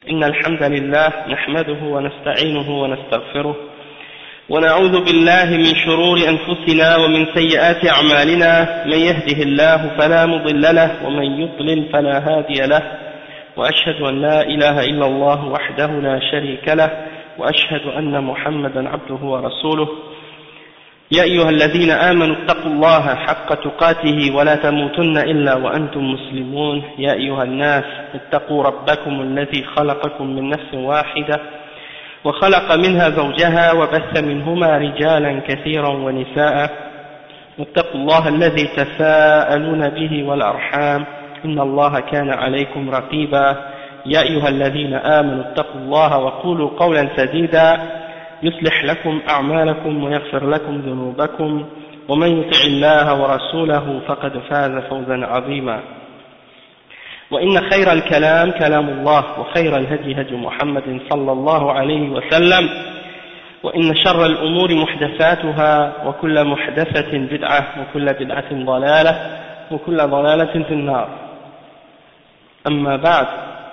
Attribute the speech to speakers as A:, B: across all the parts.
A: إن الحمد لله نحمده ونستعينه ونستغفره ونعوذ بالله من شرور أنفسنا ومن سيئات أعمالنا من يهده الله فلا مضل له ومن يضلل فلا هادي له وأشهد أن لا إله إلا الله وحده لا شريك له وأشهد أن محمدا عبده ورسوله يا أيها الذين آمنوا اتقوا الله حق تقاته ولا تموتن إلا وأنتم مسلمون يا أيها الناس اتقوا ربكم الذي خلقكم من نفس واحدة وخلق منها زوجها وبث منهما رجالا كثيرا ونساء واتقوا الله الذي تساءلون به والأرحام إن الله كان عليكم رقيبا يا أيها الذين آمنوا اتقوا الله وقولوا قولا سديدا يصلح لكم أعمالكم ويغفر لكم ذنوبكم ومن يطع الله ورسوله فقد فاز فوزا عظيما وإن خير الكلام كلام الله وخير الهدي هدي محمد صلى الله عليه وسلم وإن شر الأمور محدثاتها وكل محدثة بدعة وكل بدعة ضلالة وكل ضلالة في النار أما بعد.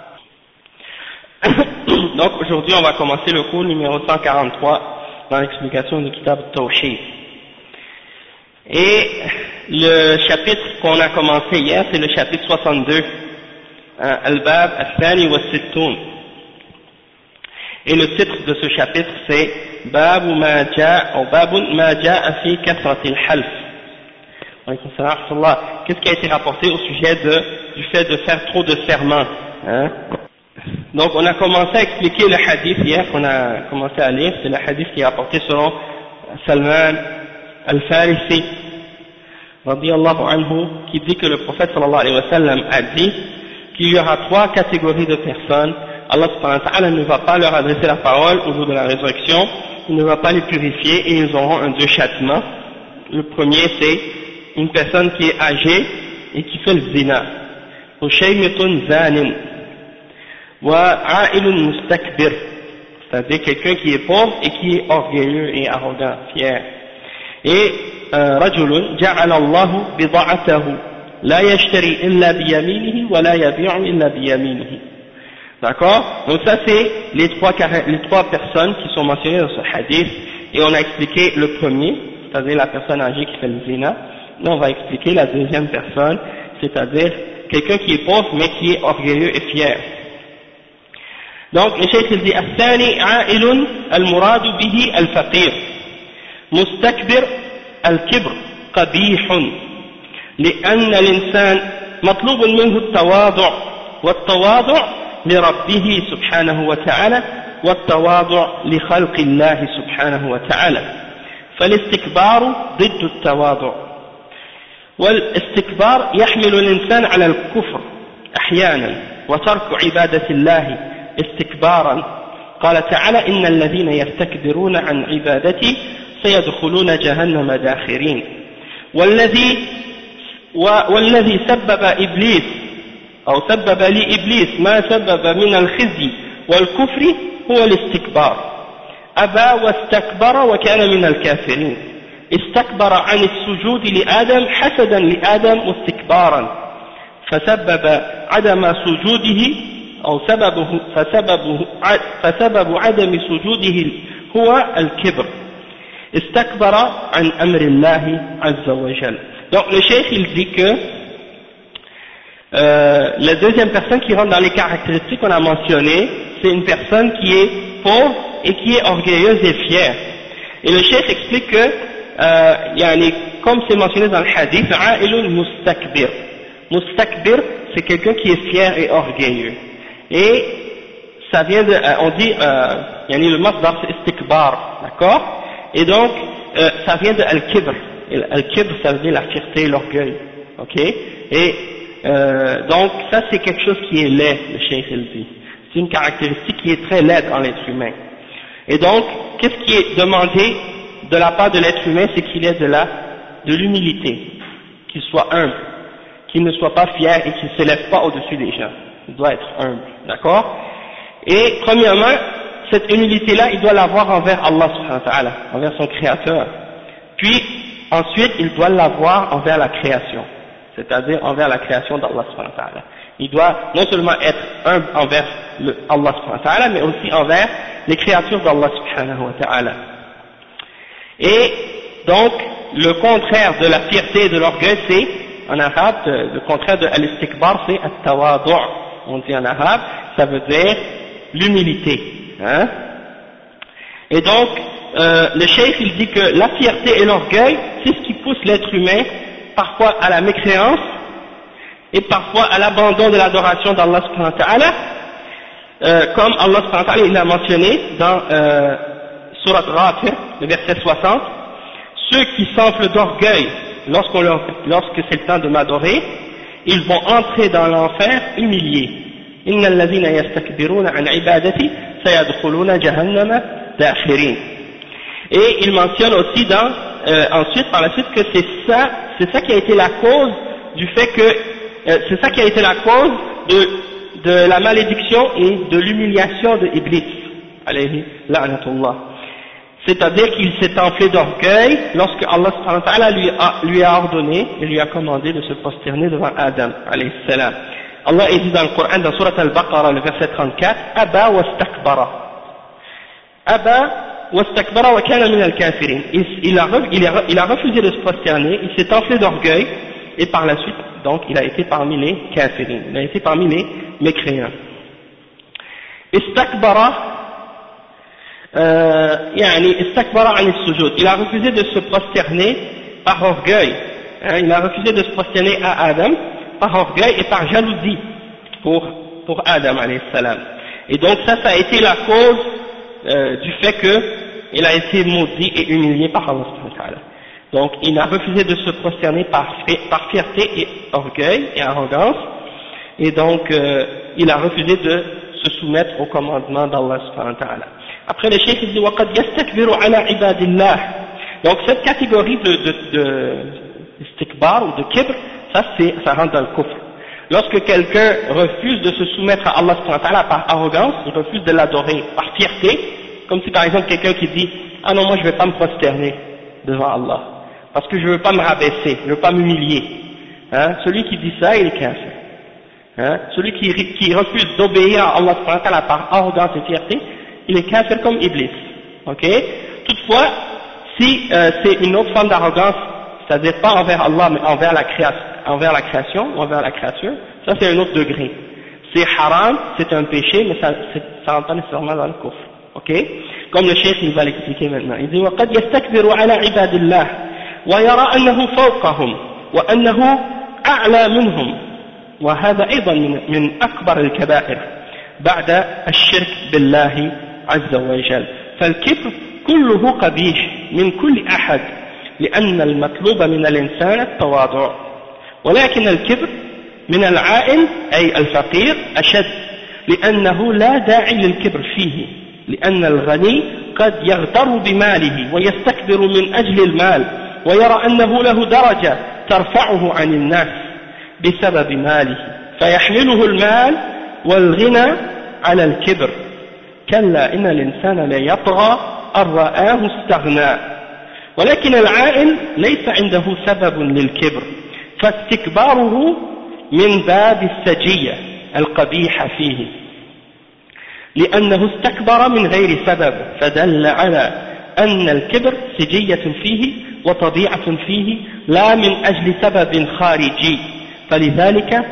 A: Donc aujourd'hui on va commencer le cours numéro 143 dans l'explication du Kitab al-Tawhid. Et le chapitre qu'on a commencé hier, c'est le chapitre 62, Al-Bab al-Thani wa Sittoun. Et le titre de ce chapitre c'est Babun ma ja'a fi kathratil half. Qu'est-ce qui a été rapporté au sujet du fait de faire trop de serments, hein? Donc on a commencé à expliquer le hadith hier qu'on a commencé à lire, c'est le hadith qui est rapporté selon Salman al-Farisi radiyallahu anhu, qui dit que le prophète sallallahu alayhi wa sallam a dit qu'il y aura trois catégories de personnes. Allah subhanahu wa ta'ala ne va pas leur adresser la parole au jour de la résurrection, il ne va pas les purifier et ils auront un deux châtiments. Le premier c'est une personne qui est âgée et qui fait le zina, ou shaymitun zanin, mustakbir, c'est-à-dire quelqu'un qui est pauvre et qui est orgueilleux et arrogant, fier. Et rajulun ja'ala Allahu bida'atahu la yashtari illa biyaminihi wa la yabi'u illa biyaminihi. D'accord? Donc ça c'est les trois personnes qui sont mentionnées dans ce hadith, et on a expliqué le premier, c'est-à-dire la personne âgée qui fait le zina. Là on va expliquer la deuxième personne, c'est-à-dire quelqu'un qui est pauvre mais qui est orgueilleux et fier. Donc le cheikh il dit الثاني عائل المراد به الفقير مستكبر الكبر قبيح لأن الإنسان مطلوب منه التواضع والتواضع لربه سبحانه وتعالى والتواضع لخلق الله سبحانه وتعالى فالاستكبار ضد التواضع والاستكبار يحمل الإنسان على الكفر أحيانا وترك عبادة الله استكبارا قال تعالى إن الذين يستكبرون عن عبادتي سيدخلون جهنم داخرين والذي سبب إبليس أو سبب لإبليس ما سبب من الخزي والكفر هو الاستكبار أبى واستكبر وكان من الكافرين استكبر عن السجود لآدم حسدا لآدم واستكبارا فسبب عدم سجوده أو فسبب عدم سجوده هو الكبر استكبر عن أمر الله عز وجل. Donc le cheikh il dit que la deuxième personne qui rentre dans les caractéristiques qu'on a mentionnées, c'est une personne qui est pauvre et qui est orgueilleuse et fière. Et le cheikh explique que comme c'est mentionné dans le hadith, A'ilun mustakbir. Mustakbir, c'est quelqu'un qui est fier et orgueilleux. Et ça vient de, on dit, le masdar c'est istikbar, d'accord? Et donc, ça vient de al-kibr. Al-kibr, ça veut dire la fierté, l'orgueil, ok? Et donc, ça c'est quelque chose qui est laid, le cheikh il dit. C'est une caractéristique qui est très laide en l'être humain. Et donc, qu'est-ce qui est demandé de la part de l'être humain, c'est qu'il ait de l'humilité, qu'il soit humble, qu'il ne soit pas fier et qu'il ne s'élève pas au-dessus des gens. Il doit être humble, d'accord? Et premièrement, cette humilité-là, il doit l'avoir envers Allah subhanahu wa ta'ala, envers son créateur. Puis, ensuite, il doit l'avoir envers la création, c'est-à-dire envers la création d'Allah subhanahu wa ta'ala. Il doit non seulement être humble envers Allah subhanahu wa ta'ala, mais aussi envers les créatures d'Allah subhanahu wa ta'ala. Et donc, le contraire de la fierté et de l'orgueil, c'est, en arabe, le contraire de al-istikbar, c'est at-tawadu'. On dit en arabe, ça veut dire l'humilité. Hein? Et donc, le cheikh, il dit que la fierté et l'orgueil, c'est ce qui pousse l'être humain, parfois à la mécréance, et parfois à l'abandon de l'adoration d'Allah subhanahu wa ta'ala, comme Allah subhanahu wa ta'ala il a mentionné dans Surat Ghafir, le verset 60, ceux qui s'enflent d'orgueil lorsque c'est le temps de m'adorer, ils vont entrer dans l'enfer humiliés. Inna alladhina yastakbiruna an ibadati sayadkhuluna jahannama dakhirin. Et il mentionne aussi ensuite par la suite que c'est ça qui a été la cause du fait que c'est ça qui a été la cause de la malédiction et de l'humiliation de Iblis, alayhi la'natullah. C'est-à-dire qu'il s'est enflé d'orgueil lorsque Allah subhanahu wa ta'ala lui a ordonné et lui a commandé de se prosterner devant Adam, alayhi salam. Allah dit dans le Coran, dans Surat Al-Baqarah, le verset 34, Aba wastakbara. Aba wastakbara wa kana min al-kafirin. Il a refusé de se prosterner, il s'est enflé d'orgueil, et par la suite, donc, il a été parmi les kafirin, il a été parmi les mécréants. Istakbara, istakbara an as-sujud. Il a refusé de se prosterner par orgueil. Il a refusé de se prosterner à Adam par orgueil et par jalousie pour Adam alayhi salam. Et donc ça a été la cause du fait qu'il a été maudit et humilié par Allah subhanahu wa ta'ala. Donc il a refusé de se prosterner par fierté et orgueil et arrogance, et donc il a refusé de se soumettre au commandement d'Allah subhanahu wa ta'ala. Après le cheikh il dit وَقَدْ يَسْتَكْبِرُ عَلَى عِبَادِ اللَّهِ. Donc cette catégorie de istikbar ou de kibr, ça rentre dans le kufr. Lorsque quelqu'un refuse de se soumettre à Allah subhanahu wa ta'ala par arrogance, il refuse de l'adorer par fierté, comme si par exemple quelqu'un qui dit ah non moi je ne vais pas me prosterner devant Allah parce que je ne veux pas me rabaisser, je ne veux pas m'humilier. Celui qui dit ça, il est kafir. Celui qui refuse d'obéir à Allah subhanahu wa ta'ala par arrogance et fierté, il est kafir comme Iblis. Okay? Toutefois, si c'est une autre forme d'arrogance, c'est-à-dire pas envers Allah mais envers la création, envers la créature, ça c'est un autre degré. C'est haram, c'est un péché, mais ça rentre pas nécessairement dans le kufr. Okay? Comme le cheikh il va l'expliquer maintenant. Il dit وَقَدْ يَسْتَكْبِرُ عَلَى عِبَادِ اللَّهِ وَيَرَى أَنَّهُ فَوْقَهُمْ وَأَنَّهُ أَعْلَى مِنْهُمْ وهذا أيضا من أكبر الكبائر بعد الشرك بالله عز وجل. فالكبر كله قبيح من كل أحد لأن المطلوب من الإنسان التواضع، ولكن الكبر من العائل أي الفقير أشد لأنه لا داعي للكبر فيه، لأن الغني قد يغتر بماله ويستكبر من أجل المال ويرى أنه له درجة ترفعه عن الناس بسبب ماله فيحمله المال والغنى على الكبر. كلا إن الإنسان ليطغى أن رآه استغنى. ولكن العائل ليس عنده سبب للكبر فاستكباره من باب السجية القبيحة فيه لأنه استكبر من غير سبب، فدل على أن الكبر سجية فيه وطبيعة فيه لا من أجل سبب خارجي، فلذلك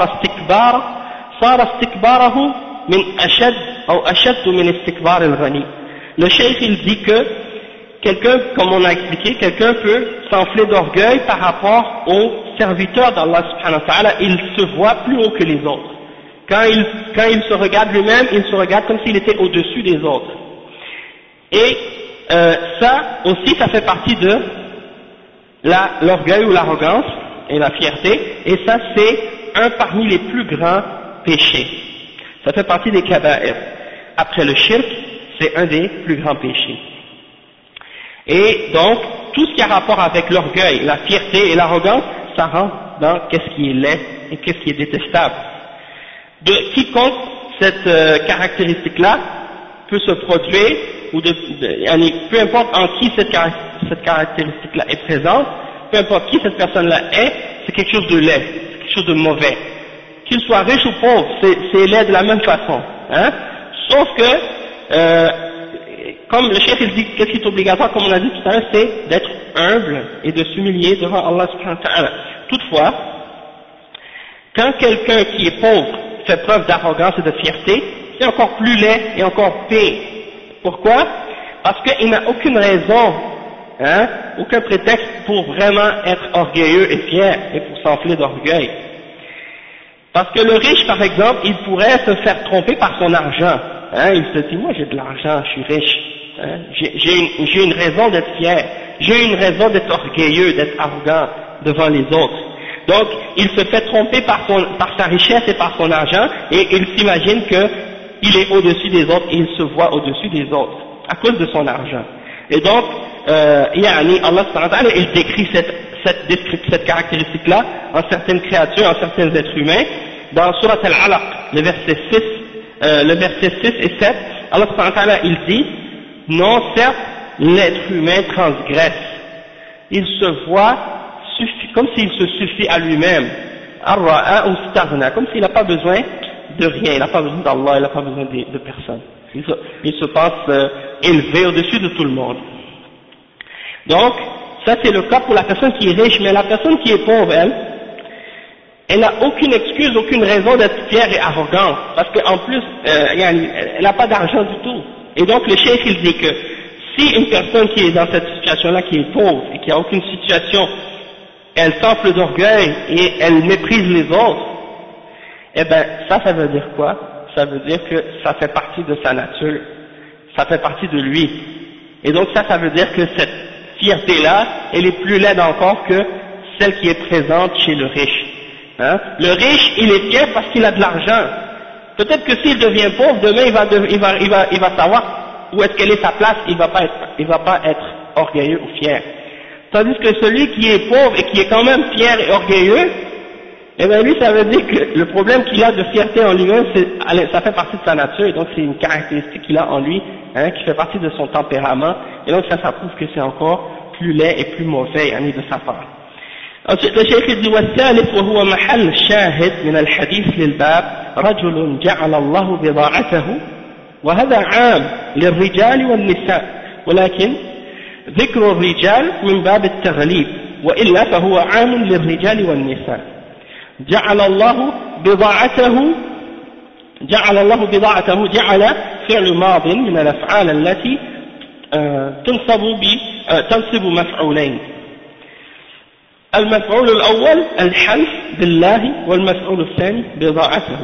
A: صار استكباره من أشد أو أشد من استكبار الغني. Le cheikh il dit que quelqu'un, comme on a expliqué, quelqu'un peut s'enfler d'orgueil par rapport aux serviteurs d'Allah subhanahu wa ta'ala, il se voit plus haut que les autres. Quand il se regarde lui-même, il se regarde comme s'il était au-dessus des autres. Et ça aussi, ça fait partie de l'orgueil ou l'arrogance et la fierté, et ça c'est un parmi les plus grands péchés. Ça fait partie des kaba'ir. Après le shirk, c'est un des plus grands péchés. Et donc, tout ce qui a rapport avec l'orgueil, la fierté et l'arrogance, ça rentre dans qu'est-ce qui est laid et qu'est-ce qui est détestable. De quiconque cette caractéristique-là peut se produire, ou peu importe en qui cette caractéristique-là est présente, peu importe qui cette personne-là est, c'est quelque chose de laid, c'est quelque chose de mauvais, qu'il soit riche ou pauvre, c'est laid de la même façon, hein, sauf que, comme le chef il dit, qu'est-ce qui est obligatoire, comme on a dit tout à l'heure, c'est d'être humble et de s'humilier devant Allah subhanahu wa ta'ala. Toutefois, quand quelqu'un qui est pauvre fait preuve d'arrogance et de fierté, c'est encore plus laid et encore pire. Pourquoi? Parce qu'il n'a aucune raison, hein, aucun prétexte pour vraiment être orgueilleux et fier et pour s'enfler d'orgueil. Parce que le riche, par exemple, il pourrait se faire tromper par son argent. Hein, il se dit, moi j'ai de l'argent, je suis riche. Hein, j'ai une raison d'être fier. J'ai une raison d'être orgueilleux, d'être arrogant devant les autres. Donc, il se fait tromper par sa richesse et par son argent, et il s'imagine qu'il est au-dessus des autres, et il se voit au-dessus des autres, à cause de son argent. Et donc, Allah subhanahu wa ta'ala, il décrit cette caractéristique-là en certaines créatures, en certains êtres humains, dans Surat Al-Alaq, le verset 6 et 7, Allah subhanahu wa ta'ala, il dit, non, certes, l'être humain transgresse, il se voit comme s'il se suffit à lui-même, comme s'il n'a pas besoin de rien, il n'a pas besoin d'Allah, il n'a pas besoin de personne. Il se pense élevé au-dessus de tout le monde. Donc, ça c'est le cas pour la personne qui est riche, mais la personne qui est pauvre, elle n'a aucune excuse, aucune raison d'être fière et arrogante, parce qu'en plus, elle n'a pas d'argent du tout. Et donc le cheikh il dit que si une personne qui est dans cette situation-là, qui est pauvre et qui n'a aucune situation, elle s'enfle d'orgueil et elle méprise les autres, eh ben ça veut dire quoi? Ça veut dire que ça fait partie de sa nature, ça fait partie de lui. Et donc ça veut dire que cette fierté-là, elle est plus laide encore que celle qui est présente chez le riche. Hein? Le riche, il est fier parce qu'il a de l'argent. Peut-être que s'il devient pauvre, demain il va savoir où est-ce qu'elle est sa place, il va pas être orgueilleux ou fier. Tandis que celui qui est pauvre et qui est quand même fier et orgueilleux, eh bien lui ça veut dire que le problème qu'il a de fierté en lui-même, ça fait partie de sa nature, et donc c'est une caractéristique qu'il a en lui, hein, qui fait partie de son tempérament, et donc ça prouve que c'est encore plus laid et plus mauvais de sa part. Ensuite le cheikh dit والثالث وهو محل الشاهد من الحديث للباب رجل جعل الله بضاعته وهذا عام للرجال والنساء ولكن ذكر الرجال من باب التغليب وإلا فهو عام للرجال والنساء جعل الله بضاعته جعل فعل ماض من الأفعال التي تنصب مفعولين المفعول الأول الحلف بالله والمفعول الثاني بضاعته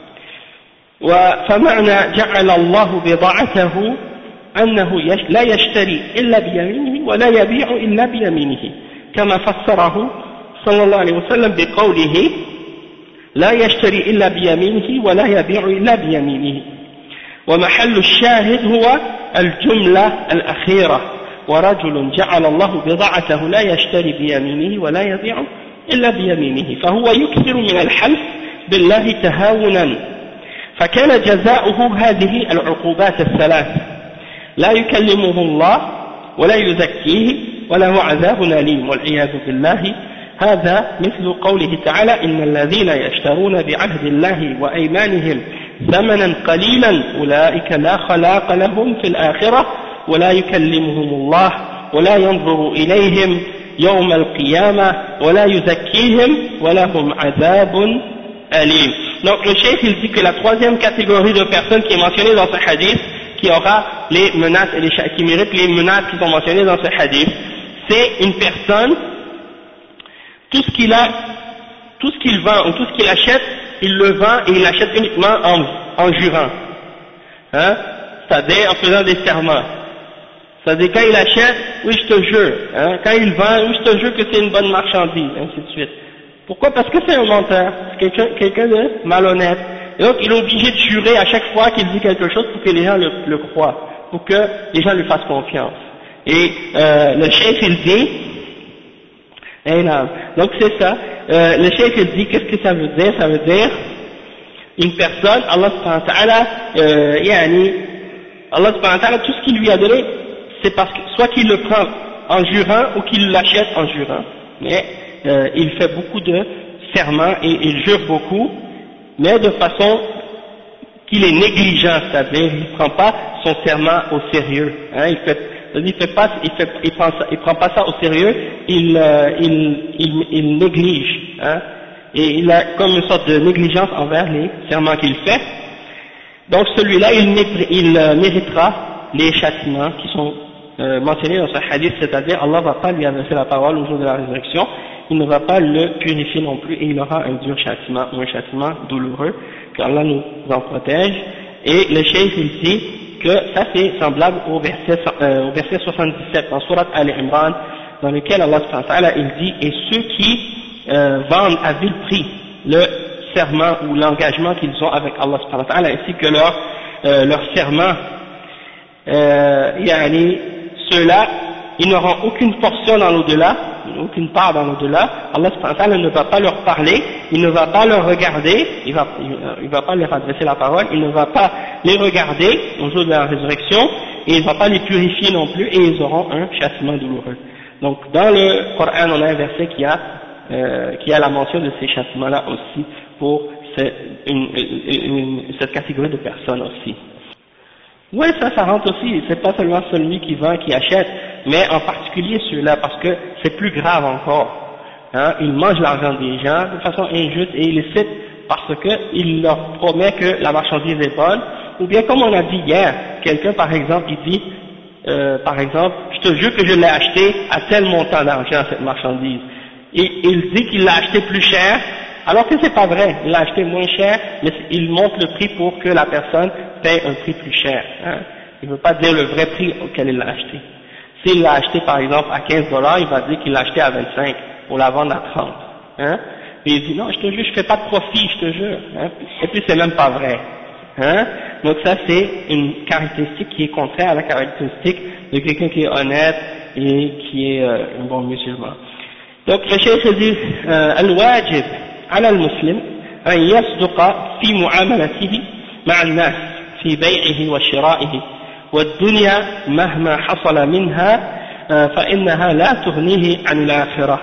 A: فمعنى جعل الله بضاعته أنه لا يشتري إلا بيمينه ولا يبيع إلا بيمينه كما فسره صلى الله عليه وسلم بقوله لا يشتري إلا بيمينه ولا يبيع إلا بيمينه ومحل الشاهد هو الجملة الأخيرة ورجل جعل الله بضاعته لا يشتري بيمينه ولا يبيع إلا بيمينه فهو يكثر من الحلف بالله تهاونا فكان جزاؤه هذه العقوبات الثلاث لا يكلمه الله ولا يزكيه وله عذاب أليم والعياذ بالله هذا مثل قوله تعالى إن الذين يشترون بعهد الله وأيمانهم ثمنا قليلا أولئك لا خلاق لهم في الآخرة ولا يكلمهم الله ولا ينظر إليهم يوم القيامة ولا يزكيهم ولهم عذاب أليم. Donc le cheikh il dit que la troisième catégorie de personnes qui est mentionnée dans ce hadith, qui aura les menaces et qui mérite les menaces qui sont mentionnées dans ce hadith, c'est une personne, tout ce qu'il vend ou tout ce qu'il achète, il le vend et il l'achète uniquement en jurant, hein, c'est-à-dire en faisant des serments. C'est-à-dire quand il achète, oui je te jure, hein, quand il vend, oui je te jure que c'est une bonne marchandise, ainsi de suite. Pourquoi? Parce que c'est un menteur, c'est quelqu'un de malhonnête. Et donc il est obligé de jurer à chaque fois qu'il dit quelque chose pour que les gens le croient, pour que les gens lui fassent confiance. Et le cheikh il dit, donc c'est ça, le cheikh il dit, qu'est-ce que ça veut dire? Ça veut dire une personne, Allah subhanahu wa ta'ala, Allah subhanahu wa ta'ala, tout ce qu'il lui a donné, c'est parce que soit qu'il le prend en jurant ou qu'il l'achète en jurant, mais il fait beaucoup de serments et il jure beaucoup, mais de façon qu'il est négligent, c'est-à-dire il ne prend pas son serment au sérieux, hein, il prend pas ça au sérieux, il néglige, hein, et il a comme une sorte de négligence envers les serments qu'il fait. Donc celui-là, il méritera les châtiments qui sont mentionnés dans ce hadith, c'est-à-dire Allah va pas lui adresser la parole au jour de la résurrection, il ne va pas le purifier non plus, et il aura un dur châtiment, ou un châtiment douloureux, qu'Allah nous en protège. Et le cheikh il dit que ça c'est semblable au verset 77 dans Surat Al-Imran, dans lequel Allah subhanahu wa ta'ala il dit, et ceux qui vendent à vil prix le serment ou l'engagement qu'ils ont avec Allah subhanahu wa ta'ala, ainsi que leur serment, ceux-là, ils n'auront aucune portion dans l'au-delà, aucune part dans l'au-delà. Allah subhanahu wa ta'ala ne va pas leur parler, il ne va pas leur regarder, il va pas leur adresser la parole, il ne va pas les regarder au jour de la résurrection, et il ne va pas les purifier non plus, et ils auront un châtiment douloureux. Donc dans le Coran, on a un verset qui a la mention de ces châtiments-là aussi, pour cette catégorie de personnes aussi. Oui, ça rentre aussi, c'est pas seulement celui qui vend, qui achète, mais en particulier ceux-là, parce que c'est plus grave encore. Hein, ils mangent l'argent des gens de façon injuste et illicite, parce qu'il leur promet que la marchandise est bonne, ou bien comme on a dit hier, quelqu'un par exemple, il dit, par exemple, je te jure que je l'ai acheté à tel montant d'argent, cette marchandise. Et il dit qu'il l'a acheté plus cher, alors que c'est pas vrai, il l'a acheté moins cher, mais il monte le prix pour que la personne paye un prix plus cher. Hein. Il ne veut pas dire le vrai prix auquel il l'a acheté. S'il l'a acheté par exemple à 15 $, il va dire qu'il l'a acheté à 25 pour la vendre à 30. Hein. Et il dit non, je te jure, je fais pas de profit, je te jure. Hein. Et puis c'est même pas vrai. Hein. Donc ça c'est une caractéristique qui est contraire à la caractéristique de quelqu'un qui est honnête et qui est un bon musulman. Donc le cheikh dit al-wajib على المسلم أن يصدق في معاملته مع الناس في بيعه وشرائه والدنيا مهما حصل منها فإنها لا تغنيه عن الآخرة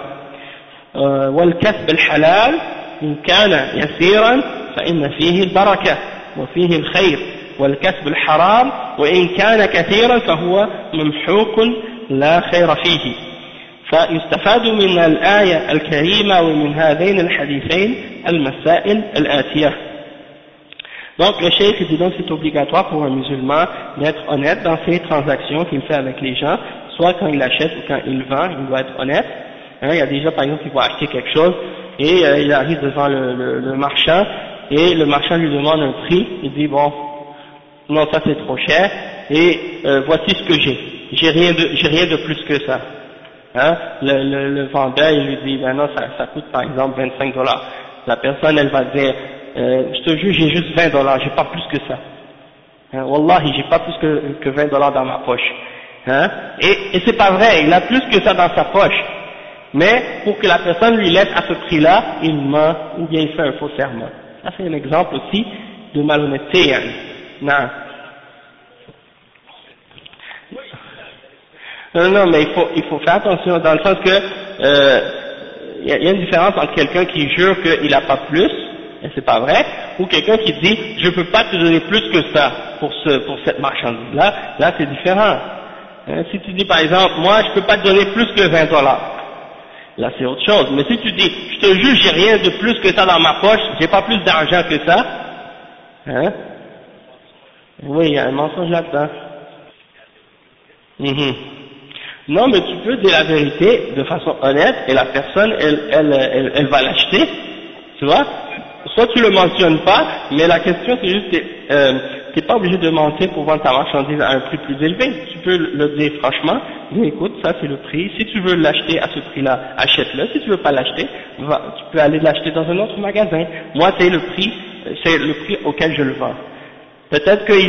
A: والكسب الحلال إن كان يسيرا فإن فيه البركة وفيه الخير والكسب الحرام وإن كان كثيرا فهو ممحوق لا خير فيه. فيستفاد من الآية الكريمة ومن هذين الحديثين المسائل الآتية. Donc le cheikh dit donc c'est obligatoire pour un musulman d'être honnête dans ses transactions qu'il fait avec les gens, soit quand il achète ou quand il vend, il doit être honnête. Hein, il y a des gens par exemple qui vont acheter quelque chose et il arrive devant le marchand et le marchand lui demande un prix, il dit bon non ça c'est trop cher et voici ce que j'ai rien de plus que ça. Hein, le vendeur il lui dit ben non ça coûte par exemple 25 $. La personne elle va dire je te jure j'ai juste 20 $, j'ai pas plus que ça. Hein, wallahi j'ai pas plus que 20 $ dans ma poche. Hein, et c'est pas vrai, il a plus que ça dans sa poche. Mais pour que la personne lui laisse à ce prix-là, il ment ou bien il fait un faux serment. Ça c'est un exemple aussi de malhonnêteté. Hein. Non. Non, mais il faut faire attention dans le sens que il y a une différence entre quelqu'un qui jure qu'il n'a pas plus, et c'est pas vrai, ou quelqu'un qui dit je peux pas te donner plus que ça pour cette marchandise-là, là c'est différent. Hein, si tu dis par exemple moi je peux pas te donner plus que 20 $, là c'est autre chose. Mais si tu dis je te jure j'ai rien de plus que ça dans ma poche, j'ai pas plus d'argent que ça, hein, oui il y a un mensonge là-dedans. Non, mais tu peux dire la vérité de façon honnête et la personne, elle va l'acheter, tu vois. Soit tu le mentionnes pas, mais la question c'est juste, t'es pas obligé de mentir pour vendre ta marchandise à un prix plus élevé. Tu peux le dire franchement, dis écoute, ça c'est le prix. Si tu veux l'acheter à ce prix-là, achète-le. Si tu veux pas l'acheter, tu peux aller l'acheter dans un autre magasin. Moi c'est le prix auquel je le vends. Peut-être que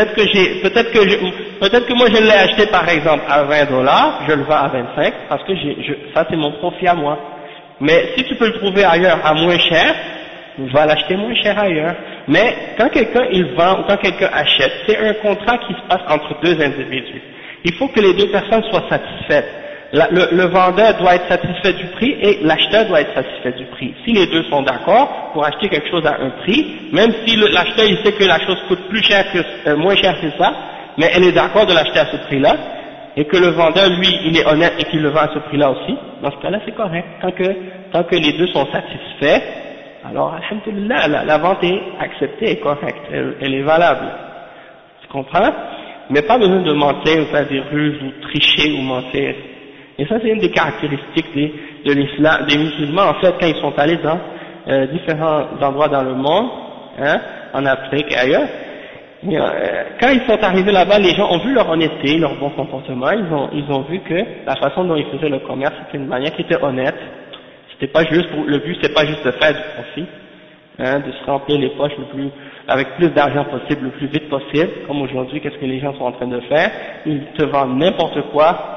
A: moi je l'ai acheté par exemple à 20 $, je le vends à 25 parce que ça c'est mon profit à moi. Mais si tu peux le trouver ailleurs à moins cher, va l'acheter moins cher ailleurs. Mais quand quelqu'un il vend ou quand quelqu'un achète, c'est un contrat qui se passe entre deux individus. Il faut que les deux personnes soient satisfaites. le vendeur doit être satisfait du prix et l'acheteur doit être satisfait du prix. Si les deux sont d'accord pour acheter quelque chose à un prix, même si l'acheteur il sait que la chose coûte plus cher que moins cher que ça, mais elle est d'accord de l'acheter à ce prix-là, et que le vendeur lui il est honnête et qu'il le vend à ce prix-là aussi, dans ce cas-là c'est correct. Tant que les deux sont satisfaits, alors alhamdoulilah, la vente est acceptée, est correcte, elle est valable. Tu comprends? Mais pas besoin de mentir ou faire des ruses ou tricher ou mentir. Et ça c'est une des caractéristiques de l'islam, des musulmans en fait quand ils sont allés dans différents endroits dans le monde, hein, en Afrique et ailleurs. Et, quand ils sont arrivés là-bas, les gens ont vu leur honnêteté, leur bon comportement, ils ont vu que la façon dont ils faisaient le commerce c'était une manière qui était honnête. C'était pas juste le but c'est pas juste de faire du profit, hein, de se remplir les poches avec plus d'argent possible, le plus vite possible, comme aujourd'hui, qu'est-ce que les gens sont en train de faire? Ils te vendent n'importe quoi,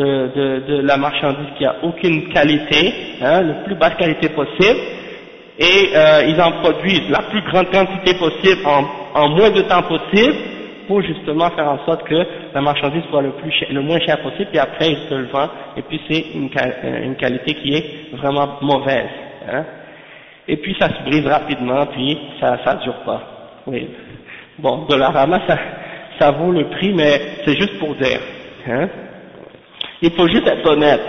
A: de la marchandise qui a aucune qualité, hein, la plus basse qualité possible, et ils en produisent la plus grande quantité possible en moins de temps possible, pour justement faire en sorte que la marchandise soit le moins cher possible, puis après ils te le vendent, et puis c'est une qualité qui est vraiment mauvaise, hein. Et puis ça se brise rapidement, puis ça dure pas. Oui. Bon, Dollarama, ça vaut le prix, mais c'est juste pour dire, hein. Il faut juste être honnête.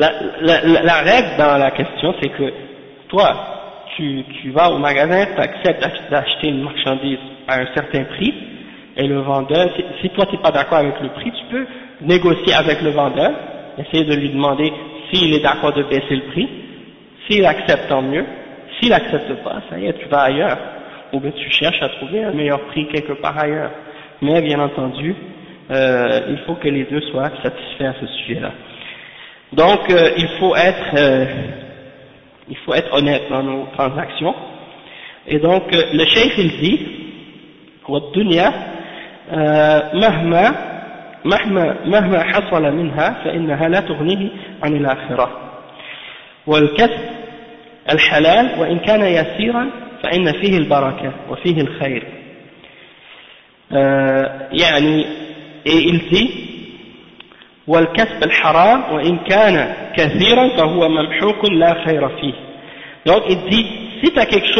A: La règle dans la question, c'est que toi, tu vas au magasin, tu acceptes d'acheter une marchandise à un certain prix, et le vendeur, si toi tu n'es pas d'accord avec le prix, tu peux négocier avec le vendeur, essayer de lui demander s'il est d'accord de baisser le prix. S'il accepte, tant mieux. S'il n'accepte pas, ça y est, tu vas ailleurs. Ou bien tu cherches à trouver un meilleur prix quelque part ailleurs. Mais bien entendu, il faut que les deux soient satisfaits à ce sujet-là. Donc, il faut être honnête dans nos transactions. Et donc, le cheikh il dit, والدنيا مهما حصل منها فإنها لا تغنيه عن الآخرة والكسب الحلال وإن كان يسيرا فإن فيه البركة وفيه الخير. يعني il dit والكسب الحرام وإن كان كثيرا فهو ممحوق لا خير فيه. Donc il dit, si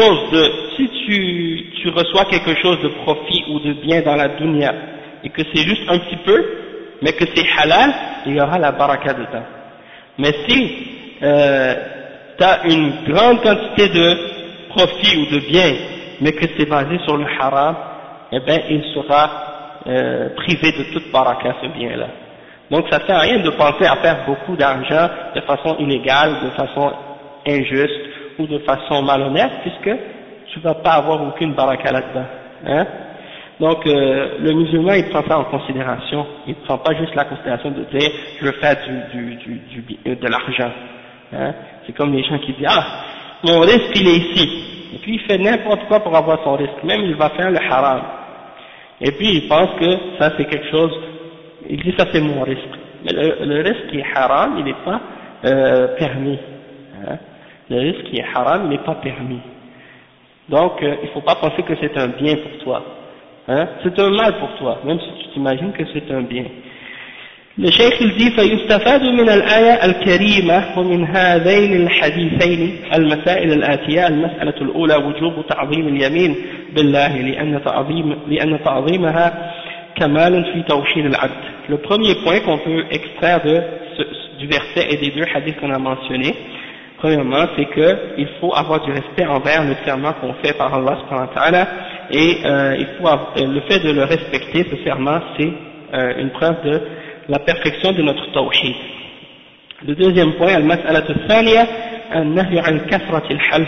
A: tu reçois quelque chose de profit ou de bien dans la dunya et que c'est juste un petit peu, mais que c'est halal, il y aura la baraka dedans. Mais si tu as une grande quantité de profit ou de bien, mais que c'est basé sur le haram, eh bien il sera privé de toute baraka, ce bien-là. Donc ça ne sert à rien de penser à faire beaucoup d'argent de façon illégale, de façon injuste ou de façon malhonnête, puisque tu ne vas pas avoir aucune baraka là-dedans, hein. Donc le musulman il prend ça en considération, il ne prend pas juste la considération de dire je veux faire de l'argent, hein. C'est comme les gens qui disent ah mon risque il est ici, et puis il fait n'importe quoi pour avoir son risque, même il va faire le haram, et puis il pense que ça c'est quelque chose, il dit ça c'est mon risque, mais le risque qui est haram il n'est pas permis, hein. Le risque qui est haram n'est pas permis. Donc il ne faut pas penser que c'est un bien pour toi, hein? C'est un mal pour toi, même si tu t'imagines que c'est un bien. Le cheikh il dit فيستفاد من الآية الكريمة ومن هذين الحديثين المسائل الآتية. المسألة الأولى وجوب تعظيم اليمين بالله لأن تعظيمها كمال في توحيد العبد. Le premier point qu'on peut extraire du verset et des deux hadiths qu'on a mentionnés, premièrement, c'est qu'il faut avoir du respect envers le serment qu'on fait par Allah subhanahu wa ta'ala, et le fait de le respecter, ce serment, c'est une preuve de la perfection de notre tawhid. Le deuxième point, المسألة الثانية النهي عن كثرة الحلف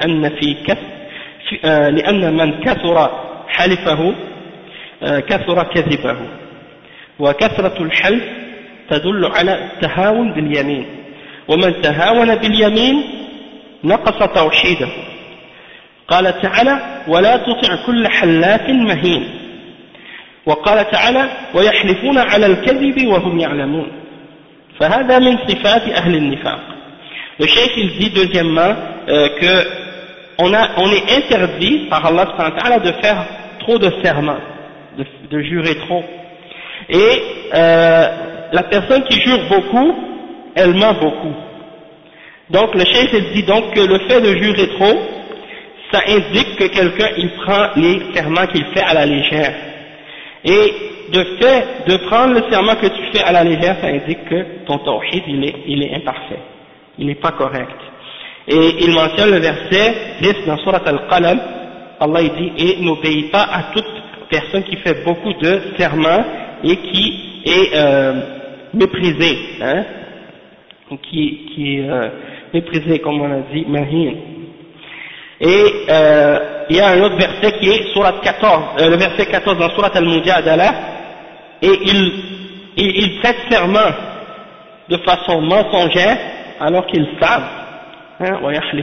A: لأن من كثر حلفه كثر كذبه وكثرة الحلف تدل على التهاون باليمين ومن تهاون باليمين نقص توحيده. قال تعالى ولا تطع كل حلاف مهين. وقال تعالى ويحلفون على الكذب وهم يعلمون. فهذا من صفات أهل النفاق. Le cheikh il dit deuxièmement que on est interdit par Allah subhanahu wa ta'ala de faire trop de serments, de jurer trop. Et la personne qui jure beaucoup, elle ment beaucoup. Donc le cheikh il dit donc que le fait de jurer trop, ça indique que quelqu'un il prend les serments qu'il fait à la légère. Et de prendre le serment que tu fais à la légère, ça indique que ton tawhid il est imparfait, il n'est pas correct. Et il mentionne le verset 10 dans Surat Al-Qalam, Allah il dit, et n'obéis pas à toute personne qui fait beaucoup de serments et qui est méprisé, hein, qui est méprisé comme on a dit, mahin. Et il y a un autre verset qui est Surat 14, le verset 14 dans Surat Al-Mujadala, et il prête serment de façon mensongère alors qu'ils savent. Hein,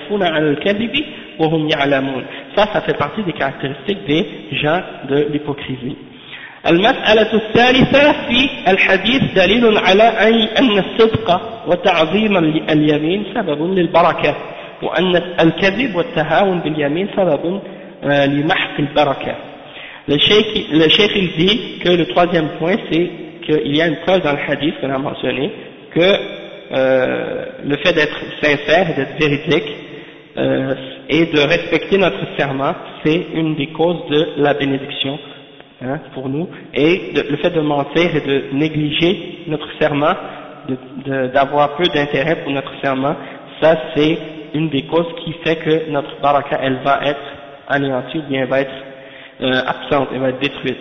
A: ça fait partie des caractéristiques des gens de l'hypocrisie. المسألة الثالثة في الحديث دليل على أن الصدق وتعظيم اليمين سبب للبركة وأن الكذب والتهاون باليمين سبب لمحق البركة. Le cheikh il dit que le troisième point c'est qu'il y a une preuve dans le hadith qu'on a mentionné que le fait d'être sincère et d'être véridique et de respecter notre serment, c'est une des causes de la bénédiction, hein, pour nous, et le fait de mentir et de négliger notre serment, d'avoir peu d'intérêt pour notre serment, ça c'est une des causes qui fait que notre baraka elle va être anéantie ou bien va être absente, elle va être détruite.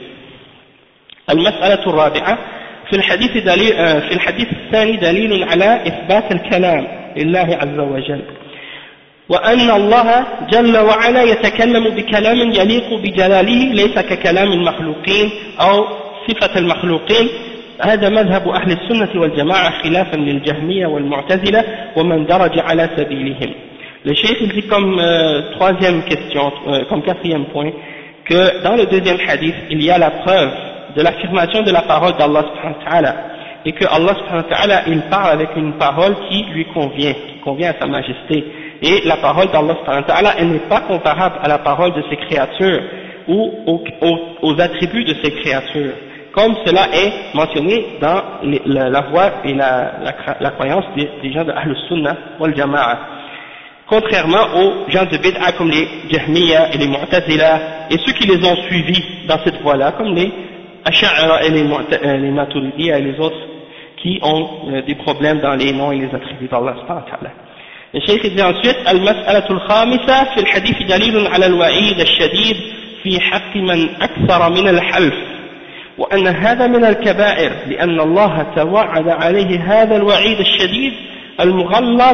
A: المسألة الرابعة في الحديث الثاني دليل على إثبات الكلام لله عز وجل وأن الله جل وعلا يتكلم بكلام يليق بجلاله ليس ككلام المخلوقين أو صفة المخلوقين. هذا مذهب أهل السنة والجماعة خلافا للجهمية والمعتزلة ومن درج على سبيلهم. Le cheikh dit comme troisième question, comme quatrième point, que dans le deuxième hadith, il y a la preuve de l'affirmation de la parole d'Allah subhanahu wa ta'ala, et que Allah subhanahu wa ta'ala, il parle avec une parole qui lui convient, qui convient à sa majesté, et la parole d'Allah subhanahu wa ta'ala, elle n'est pas comparable à la parole de ses créatures, ou aux attributs de ses créatures, comme cela est mentionné dans la voie et la croyance des gens de Ahl Sunnah wal Jama'a. Contrairement aux gens de Bid'a comme les Jahmiya et les Mu'tazila et ceux qui les ont suivis dans cette voie-là, comme les Ash'ara et les Maturidiyya et les autres qui ont des problèmes dans les noms et les attributs d'Allah subhanahu wa ta'ala. Le cheikh dit ensuite المسألة الخامسة في الحديث دليل على الوعيد الشديد في حق من أكثر من الحلف وأن هذا من الكبائر لأن الله توعد عليه هذا الوعيد الشديد المغلظ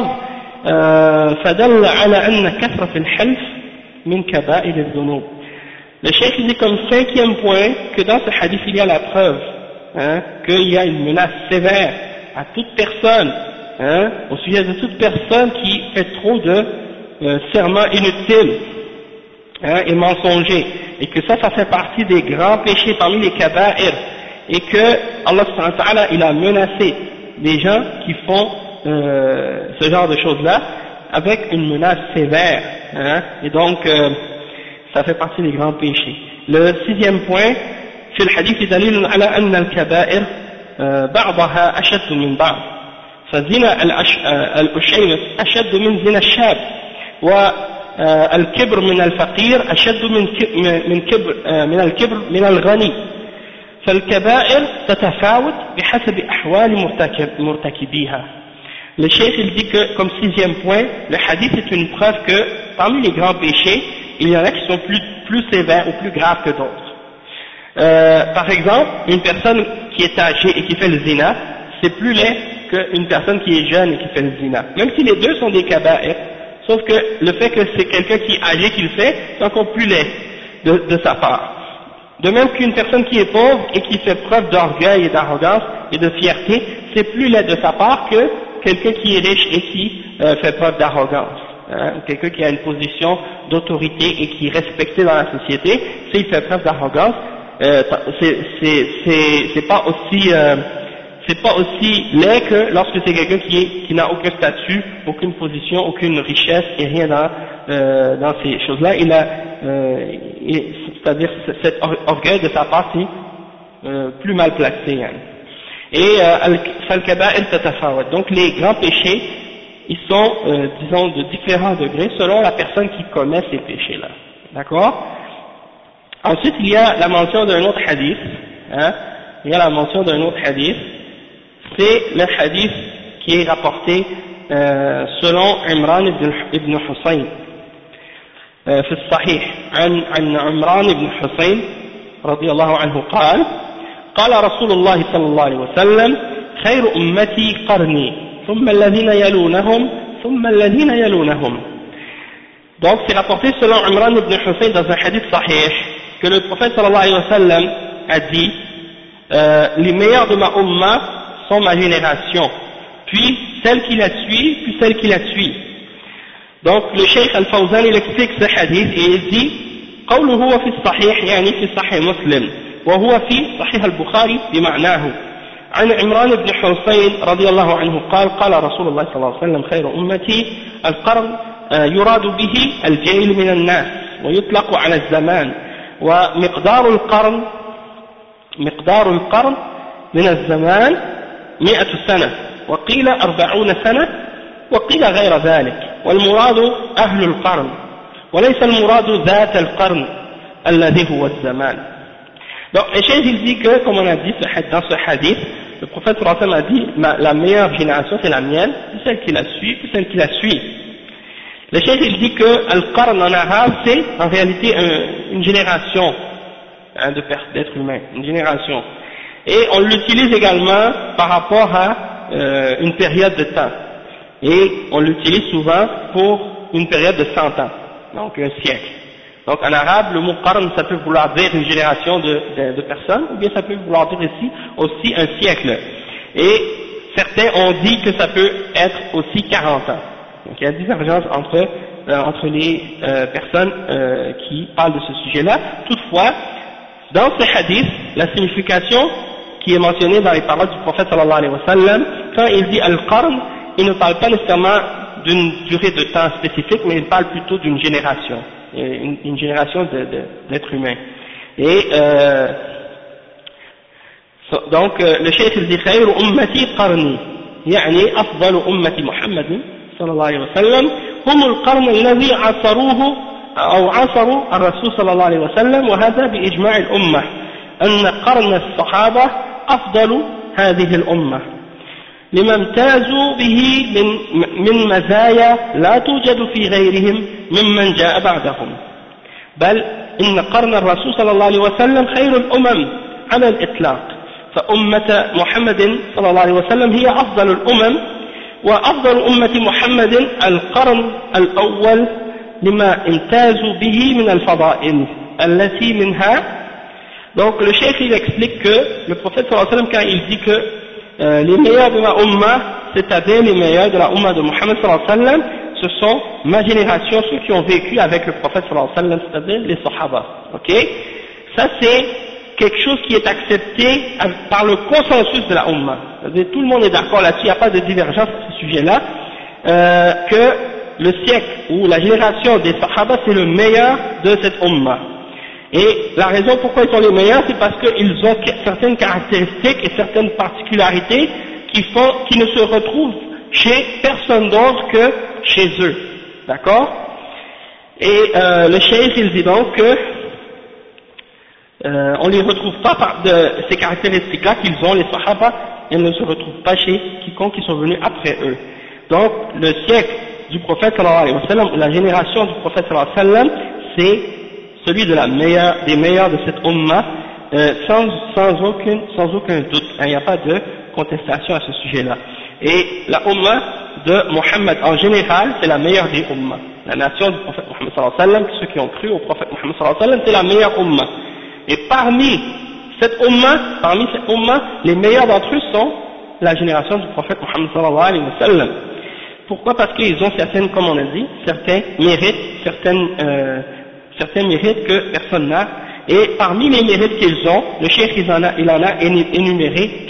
A: فدل على أن كثرة الحلف من كبائر الذنوب. Le cheikh dit comme cinquième point que dans ce hadith il y a la preuve, hein, qu'il y a une menace sévère à toute personne, hein, au sujet de toute personne qui fait trop de serments inutiles, hein, et mensongers, et que ça fait partie des grands péchés parmi les kaba'ir, et que Allah subhanahu wa ta'ala il a menacé les gens qui font ce genre de choses-là avec une menace sévère, hein, et donc ça fait partie des grands péchés. Le sixième point, في الحديث دليل على أن الكبائر بعضها أشد من بعض فزنا الأشيمة أشد من زنا الشاب والكبر من الفقير أشد من الكبر من الغني فالكبائر تتفاوت بحسب أحوال مرتكبيها. Le cheikh il dit que comme sixième point, le hadith est une preuve que parmi les grands péchés, il y en a qui sont plus sévères ou plus graves que d'autres. Par exemple, une personne qui est âgée et qui fait le zina, c'est plus laid qu'une personne qui est jeune et qui fait le zina. Même si les deux sont des kaba'ir, sauf que le fait que c'est quelqu'un qui est âgé qui le fait, c'est encore plus laid de sa part. De même qu'une personne qui est pauvre et qui fait preuve d'orgueil et d'arrogance et de fierté, c'est plus laid de sa part que quelqu'un qui est riche et qui fait preuve d'arrogance. Hein, quelqu'un qui a une position d'autorité et qui est respecté dans la société, s'il fait preuve d'arrogance, c'est pas aussi laid que lorsque c'est quelqu'un qui n'a aucun statut, aucune position, aucune richesse et rien dans ces choses-là. C'est-à-dire cet orgueil de sa part c'est plus mal placé. Hein. Et Al-Kaba'ir tatafawat. Donc les grands péchés, ils sont, disons, de différents degrés selon la personne qui commet ces péchés-là. D'accord? Ensuite, il y a la mention d'un autre hadith. Hein? Il y a la mention d'un autre hadith. C'est le hadith qui est rapporté selon Imran ibn Husayn. في الصحيح عن عمران بن حسين رضي الله عنه قال قال رسول الله صلى الله عليه وسلم خير أمتي قرني ثم الذين يلونهم ثم الذين يلونهم. Donc c'est rapporté selon Imran ibn Husayn dans un hadith sahih que le prophète sallallahu alayhi wa sallam a dit les meilleurs de ma umma sont ma génération, puis celle qui la suit, puis celle qui la suit. Donc le Cheikh Al-Fawzan il explique ce hadith et il dit قوله هو في الصحيح يعني في صحيح مسلم وهو في صحيح البخاري بمعناه عن عمران بن حسين رضي الله عنه قال قال رسول الله صلى الله عليه وسلم خير أمتي القرن يراد به الجيل من الناس ويطلق على الزمان ومقدار القرن من الزمان 100 سنة وقيل 40 سنة وقيل غير ذلك والمراد أهل القرن وليس المراد ذات القرن الذي هو الزمان. Donc le cheikh il dit que, comme on a dit dans ce hadith, le prophète sallallahu alayhi wa sallam a dit la meilleure génération c'est la mienne, puis celle qui la suit, puis celle qui la suit. Le cheikh il dit que al-qarn en arabe c'est en réalité une génération d'êtres humains, une génération. Et on l'utilise également par rapport à une période de temps. Et on l'utilise souvent pour une période de 100 ans, donc un siècle. Donc en arabe, le mot qarn, ça peut vouloir dire une génération de personnes, ou bien ça peut vouloir dire aussi un siècle. Et certains ont dit que ça peut être aussi 40 ans. Donc il y a divergence entre les personnes qui parlent de ce sujet-là. Toutefois, dans ce hadith, la signification qui est mentionnée dans les paroles du prophète sallallahu alayhi wa sallam, quand il dit al-qarn, il ne parle pas nécessairement d'une durée de temps spécifique, mais il parle plutôt d'une génération, une génération d'êtres humains. Et donc le cheikh il dit خير أمتي قرني يعني أفضل أمة محمد صلى الله عليه وسلم هم القرن الذي عصروه أو عصروا الرسول صلى الله عليه وسلم وهذا بإجماع الأمة أن قرن الصحابة أفضل هذه الأمة لما امتازوا به من مزايا لا توجد في غيرهم ممن جاء بعدهم بل إن قرن الرسول صلى الله عليه وسلم خير الأمم على الإطلاق فأمة محمد صلى الله عليه وسلم هي أفضل الأمم وأفضل أمة محمد القرن الأول لما امتازوا به من الفضائل التي منها. Donc le cheikh il explique que le prophète sallallahu alayhi wa sallam quand il dit que les meilleurs de ma umma, c'est-à-dire les meilleurs de la umma de Muhammad sallallahu alayhi wa sallam, ce sont ma génération, ceux qui ont vécu avec le prophète sallallahu alayhi wa sallam, c'est-à-dire les sahaba. Ok? Ça c'est quelque chose qui est accepté par le consensus de la umma. C'est-à-dire tout le monde est d'accord là-dessus, il n'y a pas de divergence sur ce sujet-là, que le siècle ou la génération des sahaba c'est le meilleur de cette umma. Et la raison pourquoi ils sont les meilleurs, c'est parce qu'ils ont certaines caractéristiques et certaines particularités qui ne se retrouvent chez personne d'autre que chez eux. D'accord? Et le cheikh il dit donc que on ne les retrouve pas par ces caractéristiques-là qu'ils ont, les sahaba, ils ne se retrouvent pas chez quiconque qui sont venus après eux. Donc le siècle du prophète sallallahu alayhi wa sallam, la génération du prophète sallallahu alayhi wa sallam, c'est celui de des meilleurs de cette umma, sans aucun doute, il n'y a pas de contestation à ce sujet-là. Et la umma de Mohammed en général, c'est la meilleure des ummas. La nation du prophète Mohammed sallallahu alayhi wa sallam, ceux qui ont cru au prophète Mohammed sallallahu alayhi wa sallam, c'est la meilleure umma. Et parmi cette umma, les meilleurs d'entre eux sont la génération du prophète Mohammed sallallahu alayhi wa sallam. Pourquoi? Parce qu'ils ont certaines, comme on a dit, certains mérites, certains mérites que personne n'a, et parmi les mérites qu'ils ont, le cheikh il en a énuméré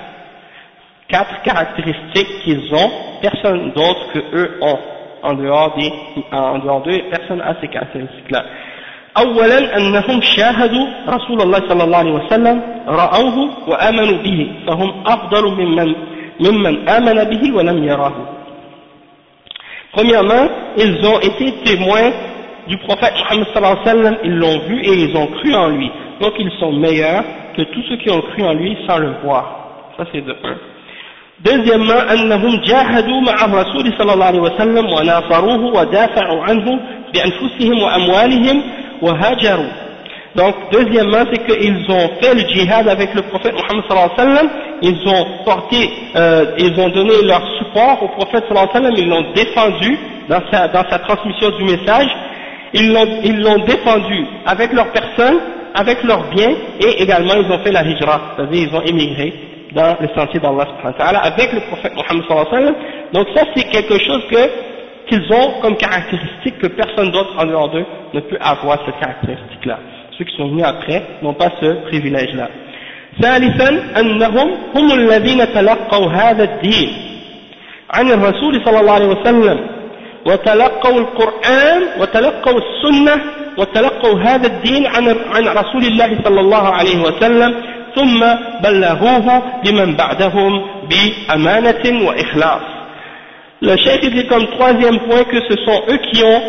A: 4 caractéristiques qu'ils ont, personne d'autre que eux ont, en dehors d'eux, personne n'a ces caractéristiques-là. أولا أنهم شاهدوا رسول الله صلى الله عليه وسلم رأوه وآمنوا به فهم أفضل ممن آمن به ولم يراه. Premièrement, ils ont été témoins du prophète Mohammed sallallahu alayhi wa sallam, ils l'ont vu et ils ont cru en lui. Donc ils sont meilleurs que tous ceux qui ont cru en lui sans le voir. Ça c'est de un. Deuxièmement, أنهم جاهدوا مع الرسول صلى الله عليه وسلم وناصروه ودافعوا عنه بأنفسهم وأموالهم وهاجروا. Donc deuxièmement, c'est qu'ils ont fait le djihad avec le prophète Mohammed sallallahu alayhi wa sallam, ils ont porté, ils ont donné leur support au prophète sallallahu alayhi wa sallam, ils l'ont défendu dans sa transmission du message, ils l'ont défendu avec leur personne, avec leurs biens, et également ils ont fait la hijra, c'est-à-dire ils ont émigré dans le sentier d'Allah subhanahu wa ta'ala avec le prophète Mohammed sallallahu alayhi wa sallam. Donc ça c'est quelque chose qu'ils ont comme caractéristique que personne d'autre en dehors d'eux ne peut avoir cette caractéristique-là. Ceux qui sont venus après n'ont pas ce privilège-là. ثالثا أنهم هم الذين تلقوا هذا الدين عن الرسول صلى الله عليه وسلم وتلقوا القرآن وتلقوا السنة وتلقوا هذا الدين عن رسول الله صلى الله عليه وسلم ثم بلغوه لمن بعدهم بأمانة وإخلاص. Le cheikh dit comme troisième point que ce sont eux qui ont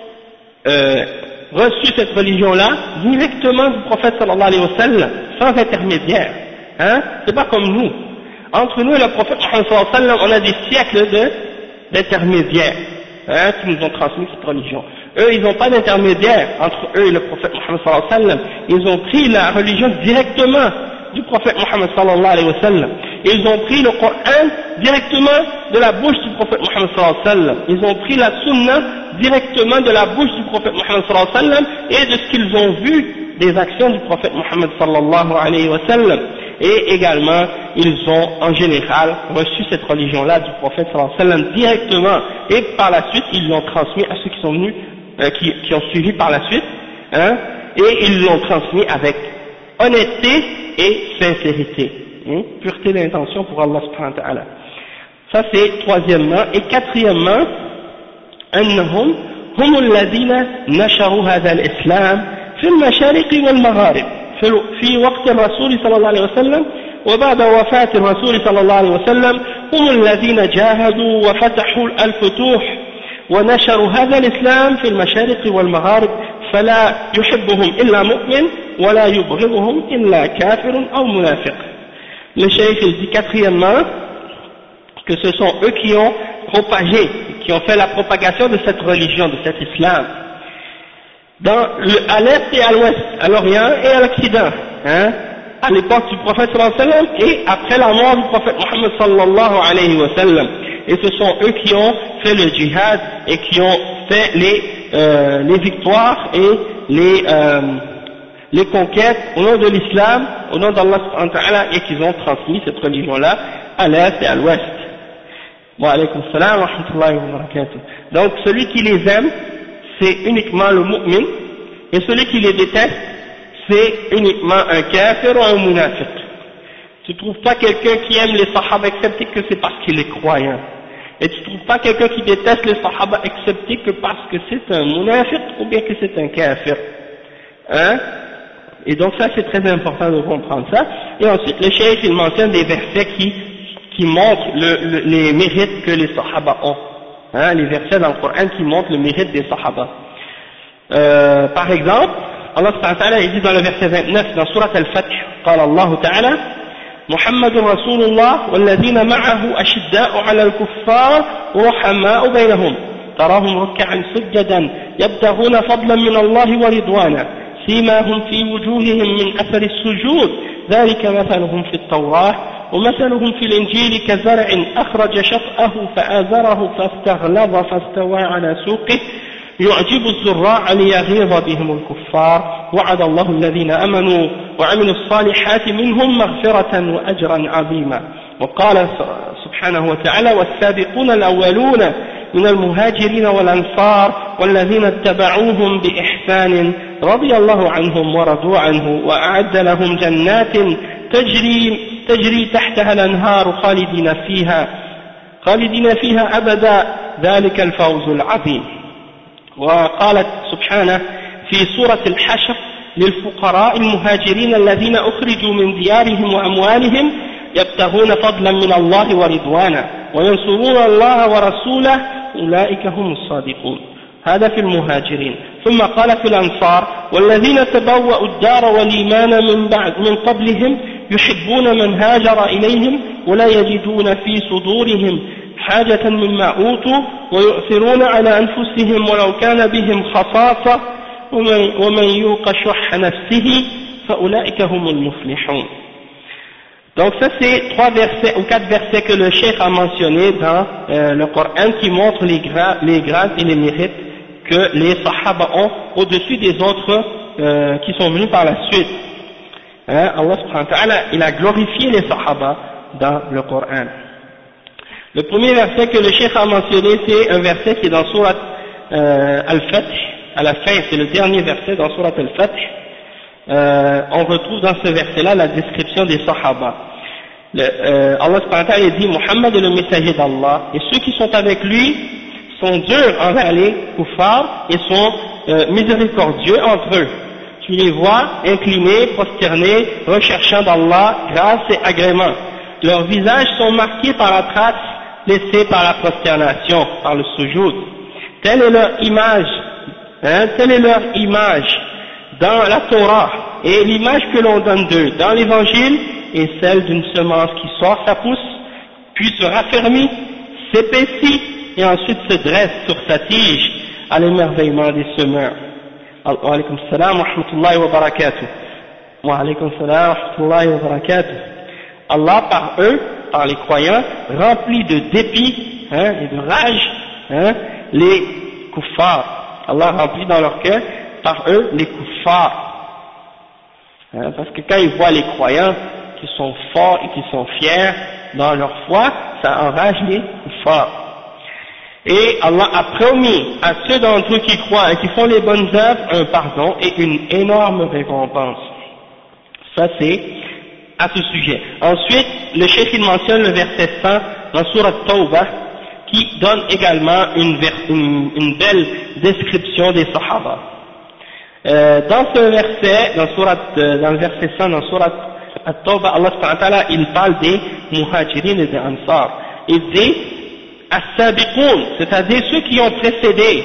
A: reçu cette religion-là directement du prophète sallallahu alayhi wa sallam, sans intermédiaire. Hein? C'est pas comme nous. Entre nous et le prophète sallallahu alayhi wa sallam, on a des siècles d'intermédiaires qui nous ont transmis cette religion. Eux, ils n'ont pas d'intermédiaire entre eux et le prophète Mohammed sallallahu alayhi wa sallam. Ils ont pris la religion directement du prophète Mohammed sallallahu alayhi wa sallam. Ils ont pris le Coran directement de la bouche du prophète Mohammed sallallahu alayhi wa sallam. Ils ont pris la sunna directement de la bouche du prophète Mohammed sallallahu alayhi wa sallam et de ce qu'ils ont vu des actions du prophète Mohammed sallallahu alayhi wa sallam. Et également, ils ont en général reçu cette religion-là du prophète sallallahu alayhi wa sallam directement, et par la suite, ils l'ont transmis à ceux qui sont venus, qui ont suivi par la suite, et ils l'ont transmis avec honnêteté et sincérité, pureté d'intention pour Allah subhanahu wa ta'ala. Ça c'est troisièmement. Et quatrièmement, أنهم هم الذين نشروا هذا الإسلام في المشارق والمغارب في وقت الرسول صلى الله عليه وسلم وبعد وفاة الرسول صلى الله عليه وسلم. هم الذين جاهدوا وفتحوا الفتوح ونشروا هذا الإسلام في المشارق والمغارب فلا يحبهم إلا مؤمن ولا يبغضهم إلا كافر أو منافق. Le cheikh il dit quatrièmement que ce sont eux qui ont propagé, qui ont fait la propagation de cette religion, de cet islam, à l'est et à l'ouest, à l'orient et à l'occident, à l'époque du prophète sallallahu alayhi wa sallam et après la mort du prophète Mohammed sallallahu alayhi wa sallam. Et ce sont eux qui ont fait le djihad et qui ont fait les victoires et les conquêtes au nom de l'islam, au nom d'Allah subhanahu wa ta'ala, et qu'ils ont transmis cette religion-là à l'est et à l'ouest. Wa alaykum salam wa rahmatullahi wa barakatuh. Donc celui qui les aime, c'est uniquement le mu'min, et celui qui les déteste, c'est uniquement un kafir ou un munafiq. Tu ne trouves pas quelqu'un qui aime les sahaba excepté que c'est parce qu'il est croyant. Et tu ne trouves pas quelqu'un qui déteste les sahaba excepté que parce que c'est un munafiq ou bien que c'est un kafir. Et donc ça c'est très important de comprendre ça. Et ensuite le cheikh il mentionne des versets qui montrent les mérites que les sahaba ont. Les versets dans le Coran qui montrent le mérite des sahaba. Par exemple, Allah subhanahu wa ta'ala il dit dans le verset 29 dans Surat Al-Fath, قال الله تعالى محمد رسول الله والذين معه أشداء على الكفار رحماء بينهم تراهم ركعا سجدا يبتغون فضلا من الله ورضوانا سيماهم في وجوههم من أثر السجود ذلك مثلهم في التوراة ومثلهم في الإنجيل كزرع أخرج شطأه فآزره فاستغلظ فاستوى على سوقه يعجب الزراع ليغيظ بهم الكفار وعد الله الذين آمنوا وعملوا الصالحات منهم مغفرة وأجرا عظيما. وقال سبحانه وتعالى والسابقون الأولون من المهاجرين والأنصار والذين اتبعوهم بإحسان رضي الله عنهم ورضوا عنه وأعد لهم جنات تجري تحتها الأنهار خالدين فيها أبدا ذلك الفوز العظيم. وقالت سبحانه في سورة الحشر للفقراء المهاجرين الذين أخرجوا من ديارهم وأموالهم يبتغون فضلا من الله ورضوانا وينصرون الله ورسوله أولئك هم الصادقون. هذا في المهاجرين. ثم قال في الأنصار والذين تبوأوا الدار والإيمان من قبلهم يحبون من هاجر إليهم ولا يجدون في صدورهم حاجة مما أوتوا ويؤثرون على أنفسهم ولو كان بهم خصاصة ومن يوق شح نفسه فأولئك هم المفلحون. Donc ça c'est 3 versets ou 4 versets que le cheikh a mentionnés dans le Coran qui montrent les grades et les mérites que les Sahaba ont au-dessus des autres qui sont venus par la suite. Allah subhanahu wa ta'ala, il a glorifié les Sahaba dans le Coran. Le premier verset que le cheikh a mentionné, c'est un verset qui est dans Surat Al-Fath, à la fin, c'est le dernier verset dans Surat Al-Fath. On retrouve dans ce verset-là la description des Sahaba. Allah subhanahu wa ta'ala dit Muhammad est le messager d'Allah et ceux qui sont avec lui sont durs envers les kuffars et sont miséricordieux entre eux. Tu les vois inclinés, prosternés, recherchant d'Allah grâce et agrément. Leurs visages sont marqués par la trace laissée par la prosternation, par le sujoud. Telle est leur image, telle est leur image dans la Torah et l'image que l'on donne d'eux dans l'évangile est celle d'une semence qui sort sa pousse, puis se raffermit, s'épaissit et ensuite se dresse sur sa tige à l'émerveillement des semeurs. Wa alaykum salam wa rahmatullahi wa barakatuh. Wa alaykum salam wa rahmatullahi wa barakatuh. Allah par eux, par les croyants, remplit de dépit et de rage les kuffars. Allah remplit dans leur cœur par eux les kuffars. Parce que quand ils voient les croyants qui sont forts et qui sont fiers dans leur foi, ça enrage les kuffars. Et Allah a promis à ceux d'entre eux qui croient et qui font les bonnes œuvres un pardon et une énorme récompense. Ça c'est à ce sujet. Ensuite, le cheikh il mentionne le verset 100 dans Surat Tawbah qui donne également une belle description des Sahaba. Dans ce verset, dans le verset 100 dans Surat At-Tawbah, Allah subhanahu wa ta'ala, il parle des muhajirin et des ansar. Il dit as-sabiqoun, c'est-à-dire ceux qui ont précédé,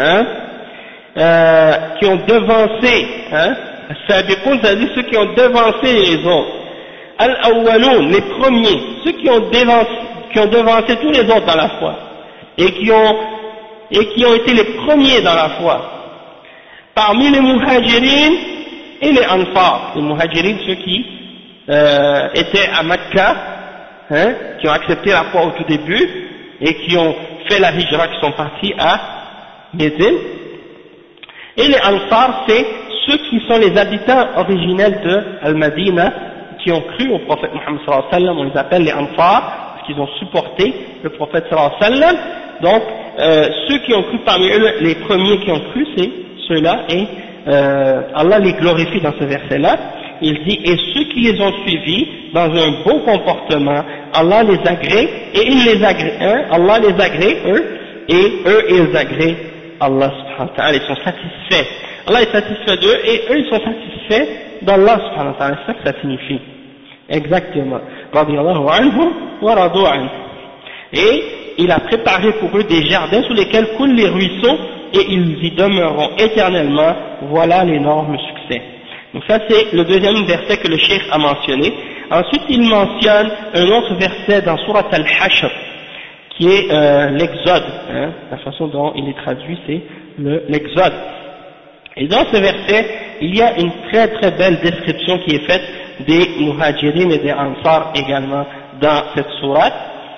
A: qui ont devancé, as-sabiqoun, c'est-à-dire ceux qui ont devancé les autres. Al-awwaloun, les premiers, ceux qui ont devancé tous les autres dans la foi, et qui ont été les premiers dans la foi. Parmi les muhajirin et les ansar, les muhajirin, ceux qui étaient à Mecca, qui ont accepté la foi au tout début, et qui ont fait la hijra, qui sont partis à Médine. Et les ansar, c'est ceux qui sont les habitants originels de Al-Madina, qui ont cru au prophète Muhammad sallallahu alayhi wa sallam. On les appelle les ansar, parce qu'ils ont supporté le prophète sallallahu alayhi wa sallam. Donc, ceux qui ont cru parmi eux, les premiers qui ont cru, c'est ceux-là, et Allah les glorifie dans ce verset-là. Il dit, et ceux qui les ont suivis dans un beau comportement, Allah les agrée, et il les agrée, Allah les agrée, eux, et eux ils agréent Allah subhanahu wa ta'ala, ils sont satisfaits. Allah est satisfait d'eux, et eux ils sont satisfaits d'Allah subhanahu wa ta'ala, c'est ça que ça signifie. Exactement. Radiyallahu anhum wa radu anhu. Et il a préparé pour eux des jardins sous lesquels coulent les ruisseaux, et ils y demeureront éternellement. Voilà l'énorme succès. Donc ça c'est le deuxième verset que le cheikh a mentionné. Ensuite il mentionne un autre verset dans Surat Al-Hashr qui est l'exode, la façon dont il est traduit c'est l'exode. Et dans ce verset il y a une très très belle description qui est faite des muhajirin et des ansar également dans cette sourate.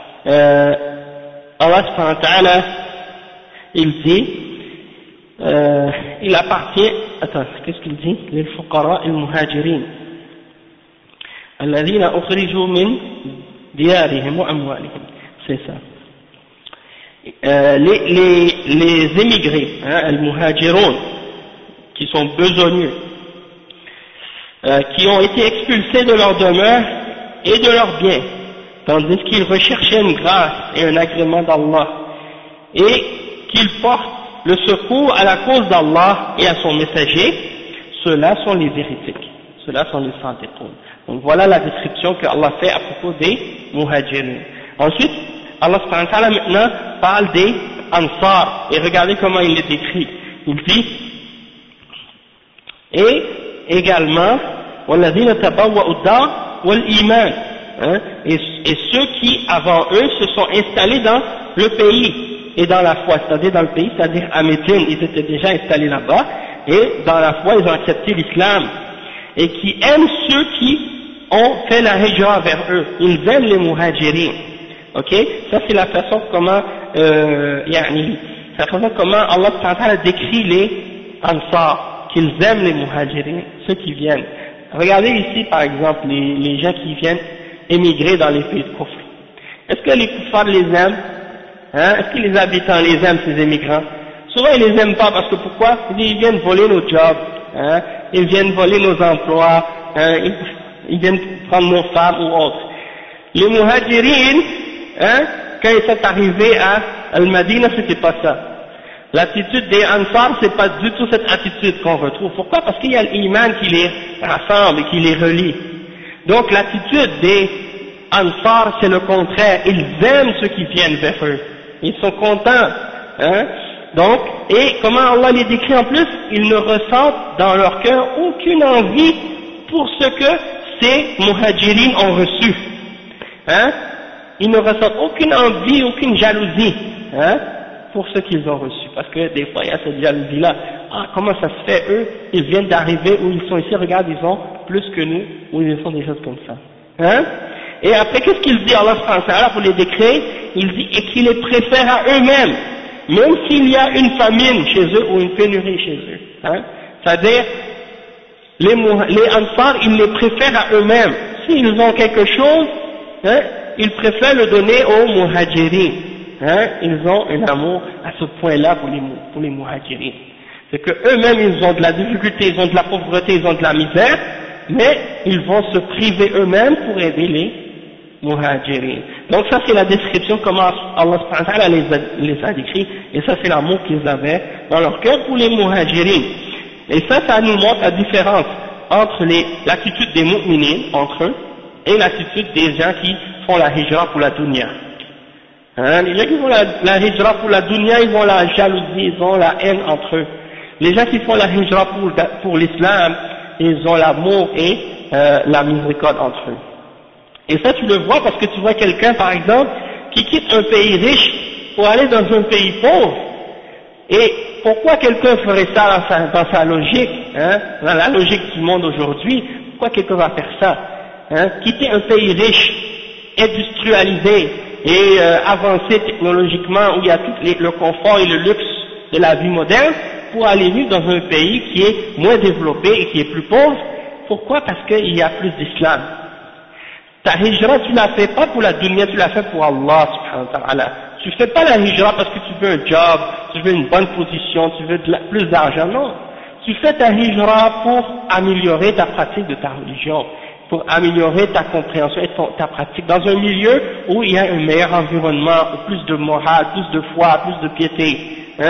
A: Allah subhanahu wa ta'ala il dit il appartient, attends, qu'est-ce qu'il dit? Les fuqara et muhajirin alladhina ukhriju min diyarihim wa amwalihim, c'est ça. Les émigrés, les muhajirun, qui sont besogneux, qui ont été expulsés de leur demeure et de leurs biens, tandis qu'ils recherchaient une grâce et un agrément d'Allah, et qu'ils portent le secours à la cause d'Allah et à son messager, ceux-là sont les hérétiques, ceux-là sont les sadiqoun. Donc voilà la description que Allah fait à propos des muhajirin. Ensuite, Allah subhanahu wa ta'ala maintenant parle des ansar, et regardez comment il les décrit. Il dit, et également, وَالَّذِينَ تَبَوَّأُوا الدَّارَ وَالْإِيمَانَ, et ceux qui, avant eux, se sont installés dans le pays et dans la foi, c'est-à-dire dans le pays, c'est-à-dire à Médine, ils étaient déjà installés là-bas, et dans la foi, ils ont accepté l'islam, et qui aiment ceux qui ont fait la hijra vers eux, ils aiment les muhajirin. Ok, ça c'est la façon comment, comment Allah décrit les ansar, qu'ils aiment les muhajirin, ceux qui viennent. Regardez ici par exemple les gens qui viennent émigrer dans les pays de Kufr. Est-ce que les kuffars les aiment? Est-ce que les habitants les aiment, ces émigrants? Souvent ils les aiment pas, parce que pourquoi? Ils viennent voler nos jobs, ils viennent voler nos emplois, ils viennent prendre nos femmes ou autres. Les muhajirin, quand ils sont arrivés à Al-Madina, c'était pas ça. L'attitude des Ansar, c'est pas du tout cette attitude qu'on retrouve. Pourquoi? Parce qu'il y a l'iman qui les rassemble et qui les relie. Donc l'attitude des Ansar, c'est le contraire. Ils aiment ceux qui viennent vers eux. Ils sont contents. Donc, et comment Allah les décrit en plus? Ils ne ressentent dans leur cœur aucune envie pour ce que ces muhajirin ont reçu. Ils ne ressentent aucune envie, aucune jalousie, pour ce qu'ils ont reçu. Parce que des fois, il y a cette jalousie-là. Comment ça se fait, eux, ils viennent d'arriver, où ils sont ici, regarde, ils ont plus que nous, ou ils font des choses comme ça. Et après, qu'est-ce qu'il dit, Allah subhanahu wa ta'ala, pour les décrire? Il dit, et qu'il les préfère à eux-mêmes, même s'il y a une famine chez eux, ou une pénurie chez eux. C'est-à-dire, les Ansar, ils les préfèrent à eux-mêmes. S'ils ont quelque chose, ils préfèrent le donner aux muhajirin. Ils ont un amour à ce point-là pour les muhajirin. C'est que eux-mêmes, ils ont de la difficulté, ils ont de la pauvreté, ils ont de la misère, mais ils vont se priver eux-mêmes pour aider les muhajirin. Donc ça, c'est la description comment Allah subhanahu wa ta'ala les a décrits, et ça, c'est l'amour qu'ils avaient dans leur cœur pour les muhajirin. Et ça nous montre la différence entre l'attitude des mu'minines, entre eux, et l'attitude des gens qui font la hijra pour la dunya. Les gens qui font la hijra pour la dunya, ils ont la jalousie, ils ont la haine entre eux. Les gens qui font la hijra pour l'islam, ils ont l'amour et la miséricorde entre eux. Et ça tu le vois parce que tu vois quelqu'un par exemple qui quitte un pays riche pour aller dans un pays pauvre. Et pourquoi quelqu'un ferait ça dans sa logique, dans la logique du monde aujourd'hui? Pourquoi quelqu'un va faire ça? Quitter un pays riche, industrialisé et avancé technologiquement, où il y a tout le confort et le luxe de la vie moderne, pour aller vivre dans un pays qui est moins développé et qui est plus pauvre. Pourquoi? Parce qu'il y a plus d'islam. Ta hijra, tu la fais pas pour la dunya, tu la fais pour Allah subhanahu wa ta'ala. Tu fais pas la hijra parce que tu veux un job, tu veux une bonne position, tu veux plus d'argent, non. Tu fais ta hijra pour améliorer ta pratique de ta religion, pour améliorer ta compréhension et ta pratique dans un milieu où il y a un meilleur environnement, où plus de morale, plus de foi, plus de piété.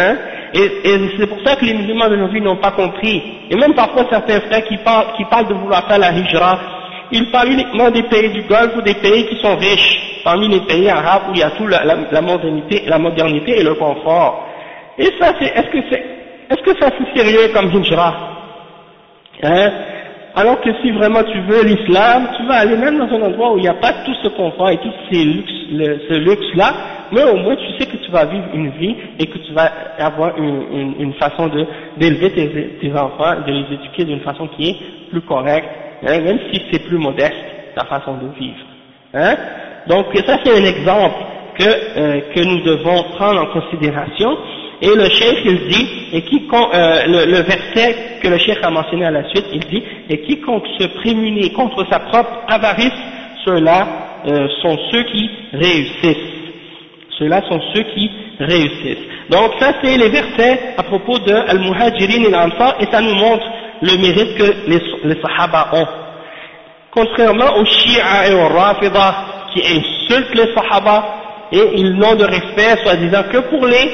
A: Et c'est pour ça que les musulmans d'aujourd'hui n'ont pas compris. Et même parfois certains frères qui parlent de vouloir faire la hijra, ils parlent uniquement des pays du Golfe ou des pays qui sont riches, parmi les pays arabes où il y a tout la modernité et le confort. Et ça, est-ce que ça c'est sérieux comme hijra? Alors que si vraiment tu veux l'islam, tu vas aller même dans un endroit où il n'y a pas tout ce confort et tout ce luxe-là, mais au moins tu sais que tu vas vivre une vie et que tu vas avoir une façon d'élever tes enfants, de les éduquer d'une façon qui est plus correcte, même si c'est plus modeste, ta façon de vivre. Donc ça c'est un exemple que nous devons prendre en considération. Et le cheikh il dit, et le verset que le cheikh a mentionné à la suite, il dit, et quiconque se prémunit contre sa propre avarice, ceux-là sont ceux qui réussissent. Ceux-là sont ceux qui réussissent. Donc ça c'est les versets à propos de Al-Muhajirin et l'Ansar, et ça nous montre le mérite que les Sahaba ont. Contrairement aux Shia et aux Rafida qui insultent les Sahaba, et ils n'ont de respect soi-disant que pour les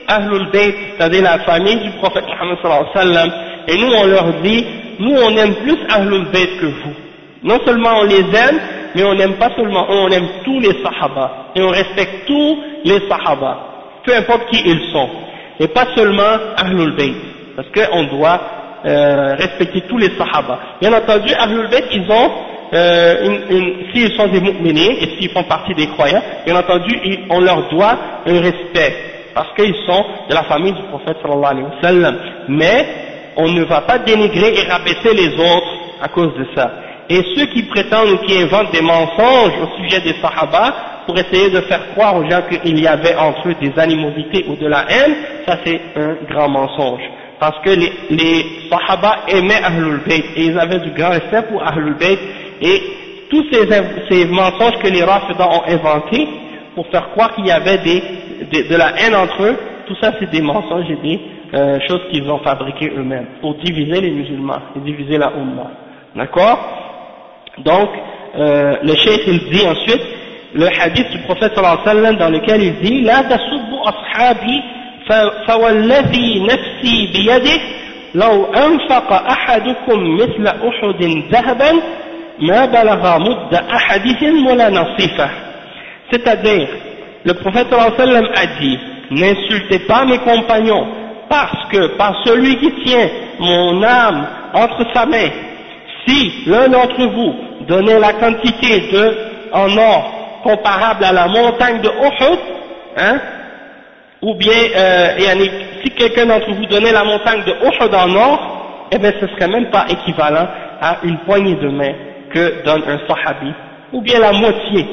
A: Ahlul Bayt, c'est-à-dire la famille du prophète Muhammad sallallahu alayhi wa sallam, et nous on leur dit, nous on aime plus Ahlul Bayt que vous. Non seulement on les aime, mais on n'aime pas seulement eux, on aime tous les Sahaba, et on respecte tous les Sahaba, peu importe qui ils sont, et pas seulement Ahlul Bayt, parce qu'on doit respecter tous les Sahaba. Bien entendu, Ahlul Bayt, ils ont s'ils sont des mu'minins et s'ils font partie des croyants, bien entendu, on leur doit un respect, parce qu'ils sont de la famille du prophète sallallahu alayhi wa sallam. Mais on ne va pas dénigrer et rabaisser les autres à cause de ça. Et ceux qui prétendent ou qui inventent des mensonges au sujet des Sahaba pour essayer de faire croire aux gens qu'il y avait entre eux des animosités ou de la haine, ça c'est un grand mensonge. Parce que les Sahaba aimaient Ahlul Bayt et ils avaient du grand respect pour Ahlul Bayt, et tous ces mensonges que les Rafidah ont inventés pour faire croire qu'il y avait de la haine entre eux, tout ça c'est des mensonges et des choses qu'ils ont fabriquées eux-mêmes pour diviser les musulmans et diviser la Ummah. D'accord? Donc, le cheikh il dit ensuite, le hadith du prophète sallallahu alayhi wa sallam dans lequel il dit « La tasubbu ashabi فوالذي نفسي بيده لو أنفق أحدكم مثل أحد ذهبا ما بلغ مد أحدهم ولا نصيفه. C'est-à-dire, le prophète sallallahu alayhi wa sallam a dit, n'insultez pas mes compagnons, parce que par celui qui tient mon âme entre sa main, si l'un d'entre vous donnait la quantité en or comparable à la montagne de Uhud, hein, ou bien si quelqu'un d'entre vous donnait la montagne de Uhud en or, eh bien ce serait même pas équivalent à une poignée de main que donne un sahabi, ou bien la moitié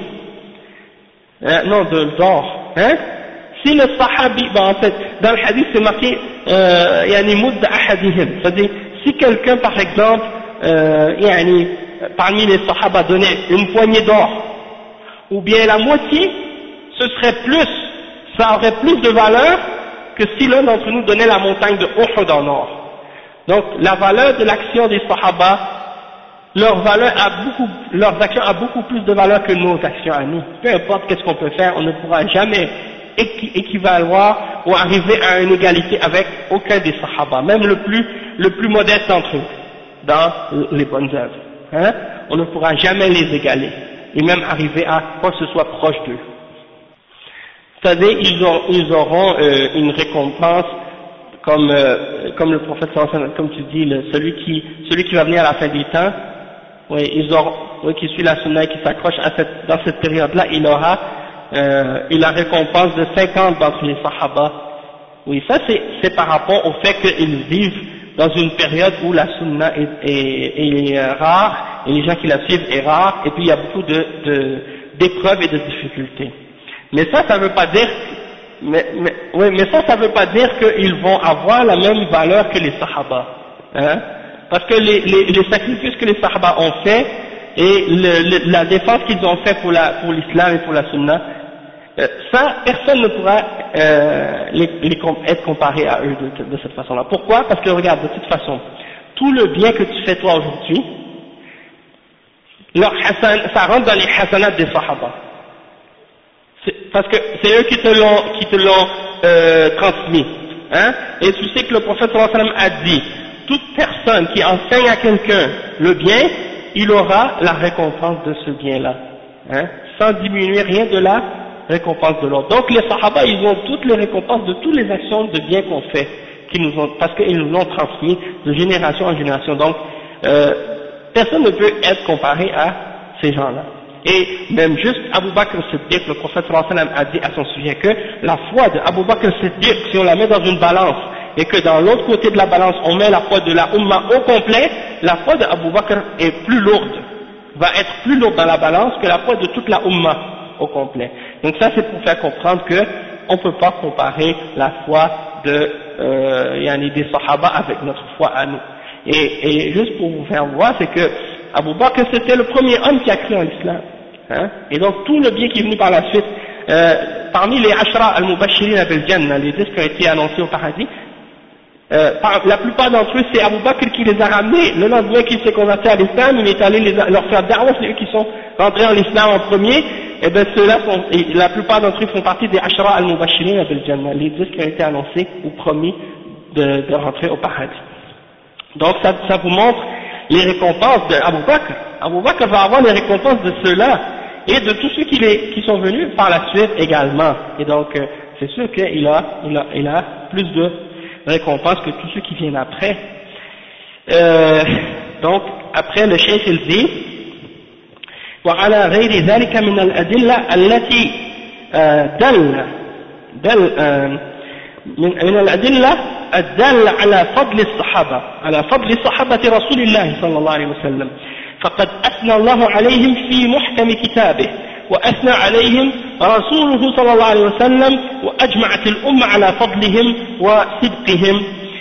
A: d'or, hein. Si le sahabi, en fait, dans le hadith c'est marqué mudd ahadihim, c'est-à-dire si quelqu'un par exemple parmi les sahaba donnait une poignée d'or, ou bien la moitié, ce serait plus, ça aurait plus de valeur que si l'un d'entre nous donnait la montagne de Uhud en or. Donc la valeur de l'action des sahaba, leurs actions ont beaucoup plus de valeur que nos actions à nous. Peu importe qu'est-ce qu'on peut faire, on ne pourra jamais équivaloir ou arriver à une égalité avec aucun des sahaba, même le plus modeste d'entre eux, dans les bonnes œuvres. Hein? On ne pourra jamais les égaler, et même arriver à quoi que ce soit proche d'eux. C'est-à-dire, ils auront une récompense comme le prophète sallallahu alayhi wa sallam, comme tu dis, celui qui va venir à la fin des temps, qui suit la sunna et qui s'accroche dans cette période-là, il aura la récompense de 50 d'entre les sahaba. Oui, ça c'est par rapport au fait qu'ils vivent dans une période où la sunna est rare, et les gens qui la suivent est rare, et puis il y a beaucoup d'épreuves et de difficultés. Mais ça veut pas dire, ça veut pas dire qu'ils vont avoir la même valeur que les sahaba, hein? Parce que les sacrifices que les sahaba ont fait et la défense qu'ils ont fait pour l'islam et pour la sunna, ça personne ne pourra être comparé à eux de cette façon-là. Pourquoi? Parce que regarde, de toute façon, tout le bien que tu fais toi aujourd'hui, ça rentre dans les hasanats des sahaba. Parce que c'est eux qui te l'ont transmis, hein. Et tu sais que le prophète sallallahu alayhi wa sallam a dit, toute personne qui enseigne à quelqu'un le bien, il aura la récompense de ce bien-là, hein, sans diminuer rien de la récompense de l'autre. Donc les sahaba, ils ont toutes les récompenses de toutes les actions de bien qu'on fait, parce qu'ils nous l'ont transmis de génération en génération. Donc personne ne peut être comparé à ces gens-là. Et même juste Abu Bakr al-Siddiq, le prophète sallallahu alayhi wa sallam a dit à son sujet que la foi de Abu Bakr al-Siddiq, si on la met dans une balance, et que dans l'autre côté de la balance on met la foi de la Ummah au complet, la foi de Abu Bakr est plus lourde, va être plus lourde dans la balance que la foi de toute la Ummah au complet. Donc ça c'est pour faire comprendre que on ne peut pas comparer la foi des Sahaba avec notre foi à nous. Et juste pour vous faire voir, c'est que Abu Bakr c'était le premier homme qui a cru en l'islam, hein? Et donc tout le bien qui est venu par la suite, parmi les Ashra al-Mubashirin bil Jannah, les 10 qui ont été annoncés au paradis, la plupart d'entre eux c'est Abu Bakr qui les a ramenés. Le lendemain qu'il s'est converti à l'islam, il est allé leur faire da'wah, c'est eux qui sont rentrés en l'islam en premier, et bien ceux-là la plupart d'entre eux font partie des Ashra al-Mubashirin bil Jannah, les 10 qui ont été annoncés ou promis de rentrer au paradis. Donc ça vous montre les récompenses d'Abu Bakr. Abu Bakr va avoir les récompenses de ceux-là et de tous ceux qui sont venus par la suite également. Et donc c'est sûr qu'il a plus de récompenses que tous ceux qui viennent après. Donc après le cheikh il dit وعلى غير ذلك من الأدلة التي من الأدلة الدالة على فضل صحابة رسول الله صلى الله عليه وسلم فقد أثنى الله عليهم في محكم كتابه وأثنى عليهم رسوله صلى الله عليه وسلم وأجمعت الأمة على فضلهم وصدقهم